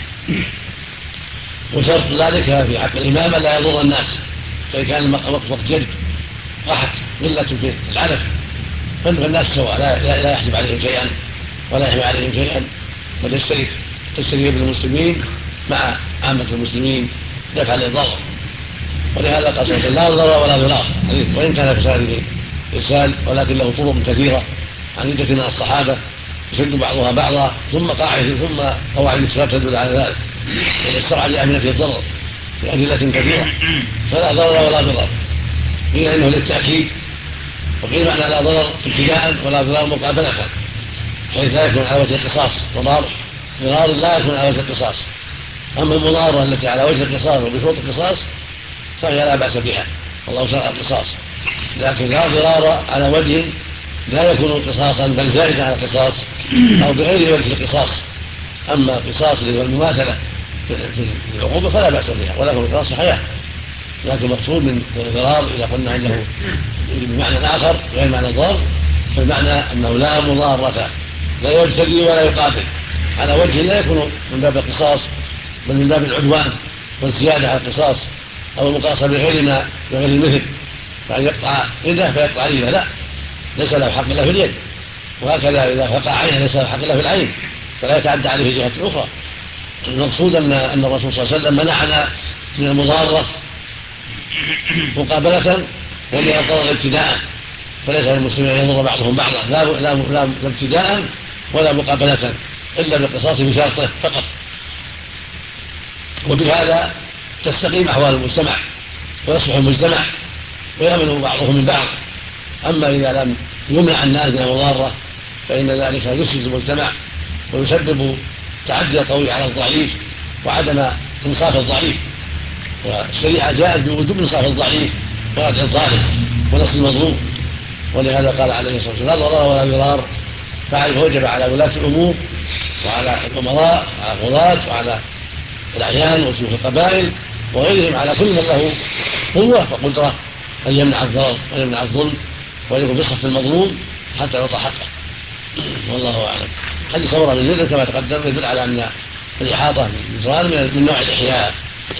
وشرط ذلك في حق الإمام لا يضر الناس، فإن كان وقت جد راحت قلة في العلف فالناس سواء لا يحجب عليهم شيئا ولا يحمي عليهم شيئا، بل تشترك بالمسلمين مع عامة المسلمين دفعا للضرر. ولهذا قال صلى الله عليه وسلم لا ضرر ولا ضرار، وإن كان في سنده إرسال ولكن له طرق كثيرة عن عدة من الصحابة يشد بعضها بعضا، ثم قواعد الصلاة تدل على ذلك، ويسر على أمنة الضرر بأدلة كثيرة. فلا ضرر ولا ضرار، قيل إنه للتأكيد، وقيل معنى لا ضرر ابتداء ولا ضرار مقابلة، حيث لا يكون على وجه القصاص، ضرار لا يكون على وجه القصاص. أما المضارة التي على وجه القصاص وبشروط القصاص فهي لا بأس بها، والله شرع القصاص، لكن لا ضرار على وجه لا يكون قصاصا بل زائدا على القصاص أو بغير وجه القصاص. أما القصاص اللي هو المماثلة في العقوبة فلا بأس بها، ولا يكون القصاص حياة. لكن المقصود من الضرار إذا قلنا أنه بمعنى آخر غير معنى الضرر، فالمعنى أنه لا مضارة، لا يجتدي ولا يقاتل على وجه لا يكون من باب القصاص بل من باب العدوان والزيادة على القصاص أو المقاصة بغير المثل، فأن يقطع يده فيقطع يده، لا، ليس له حق إلا في اليد. وهكذا إذا فقع عينه ليس له حق إلا في العين، فلا يتعدى عليه في جهة أخرى. المقصود أن الرسول صلى الله عليه وسلم منعنا من المضارة مقابلة ومن الضرر ابتداء، فليس للمسلمين أن يضر بعضهم بعضا لا ابتداء ولا مقابلة إلا بالقصاص بشرطه فقط. وبهذا تستقيم أحوال المجتمع ويصلح المجتمع ويأمن بعضهم من بعض. أما إذا لم يمنع الناس من المضارة فإن ذلك يفسد المجتمع ويسبب تعدي القوي على الضعيف وعدم إنصاف الضعيف، والشريعة جاءت بوجوب إنصاف الضعيف وردع الظالم ونصر المظلوم. ولهذا قال عليه الصلاة والسلام لا ضرر ولا ضرار، فوجب على ولاة الأمور وعلى الأمراء وعلى القضاة وعلى الأعيان وشيوخ القبائل وغيرهم، على كل من له قوة وقدرة أن يمنع الضرر ويمنع الظلم ويكون بصف المظلوم حتى يعطى حقه. والله أعلم. حديث صورة من ذلك كما تقدم يدل على أن الإحاطة بالجدران من نوع الإحياء.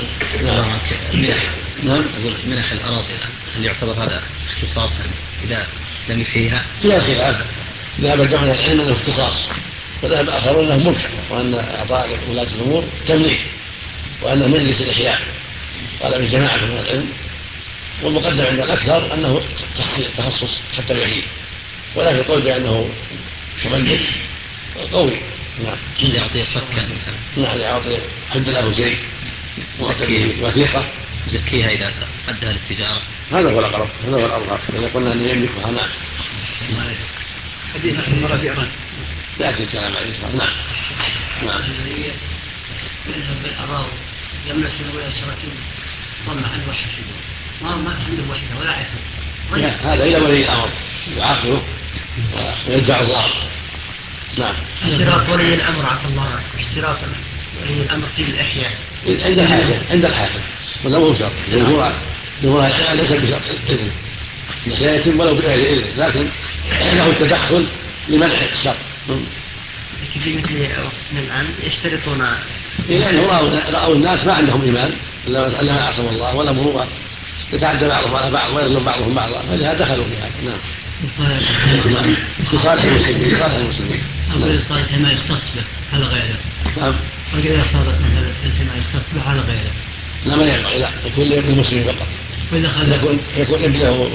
نعم. أقول منح الأراضي هل يعتبر هذا اختصاصا إذا لم يحييها؟ لا خلاف، ذهب الجمع من العلم أنه اختصاص، وذهب آخرون أنه ملك، وأن إعطاء ولاة الأمور تمليك، وأنه من جنس الإحياء. قال من جماعة من العلم، والمقدم عند الأكثر أنه تخصص حتى يحيي، ولكن القول بأنه مملك قوي. نعم. يعطي صكا نعم، يعطي حد له شيء وثيقة يزكيها إذا أدها للتجارة. هذا هو الأقرب، هذا هو الأظهر، إذا قلنا أن يملكها. نعم. حديث المرأة بإيران يأتي الكلام عليه. نعم. نعم. يذهب بالأراضي يملك ولا شركين طمع عن وحش ما عنده وحده ولا عسل، هذا إلى ولي الأمر يعاقبه ويدفع الضرر. نعم. اشتراط ولي الأمر عفى الله، اشتراط ولي الأمر في الإحياء عند الحاجة ولا هو شرط، ظهور الإحياء ليس بشرط إذن، الإحياء يتم ولو بغير إذن، لكن له التدخل لمنع الشر. في مثل الآن يشترطون لأنه رأوا الناس ما عندهم إيمان إلا ما عصم الله ولا مروءة، يتعدى بعضهم على بعض ويظلم بعضهم بعضا، فلهذا دخلوا في هذا. نعم. في صالح المسلمين. أقول صالح ما يختص به هذا غيره. نعم. وإذا صارت مثلا ما يختص به هذا غيره. لا، ما ينبغي، لا، يكون للمسلمين فقط. وإذا خلى يكون ابنه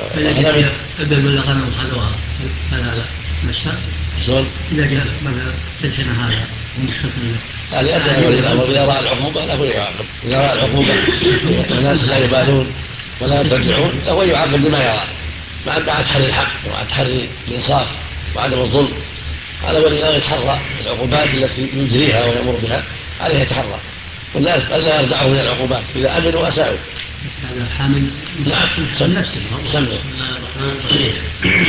ابن ولا غنم خذوها هذا مشهد. شلون؟ إذا جاء مثلا سلسلة هذا ومشهد هذا أتى ولي الأمر إذا رأى العقوبة له يعاقب، إذا رأى العقوبة والناس لا يبالون ولا يرجعون فهو يعاقب بما يرى مع تحري الحق ومع تحري الإنصاف وعدم الظلم. على ولي الأمر يتحرى العقوبات التي يجريها ويأمر بها، عليه يتحرى، والناس ألا يرجعوا من العقوبات إذا أمنوا وأساءوا. هذا حامل. نعم. سمع.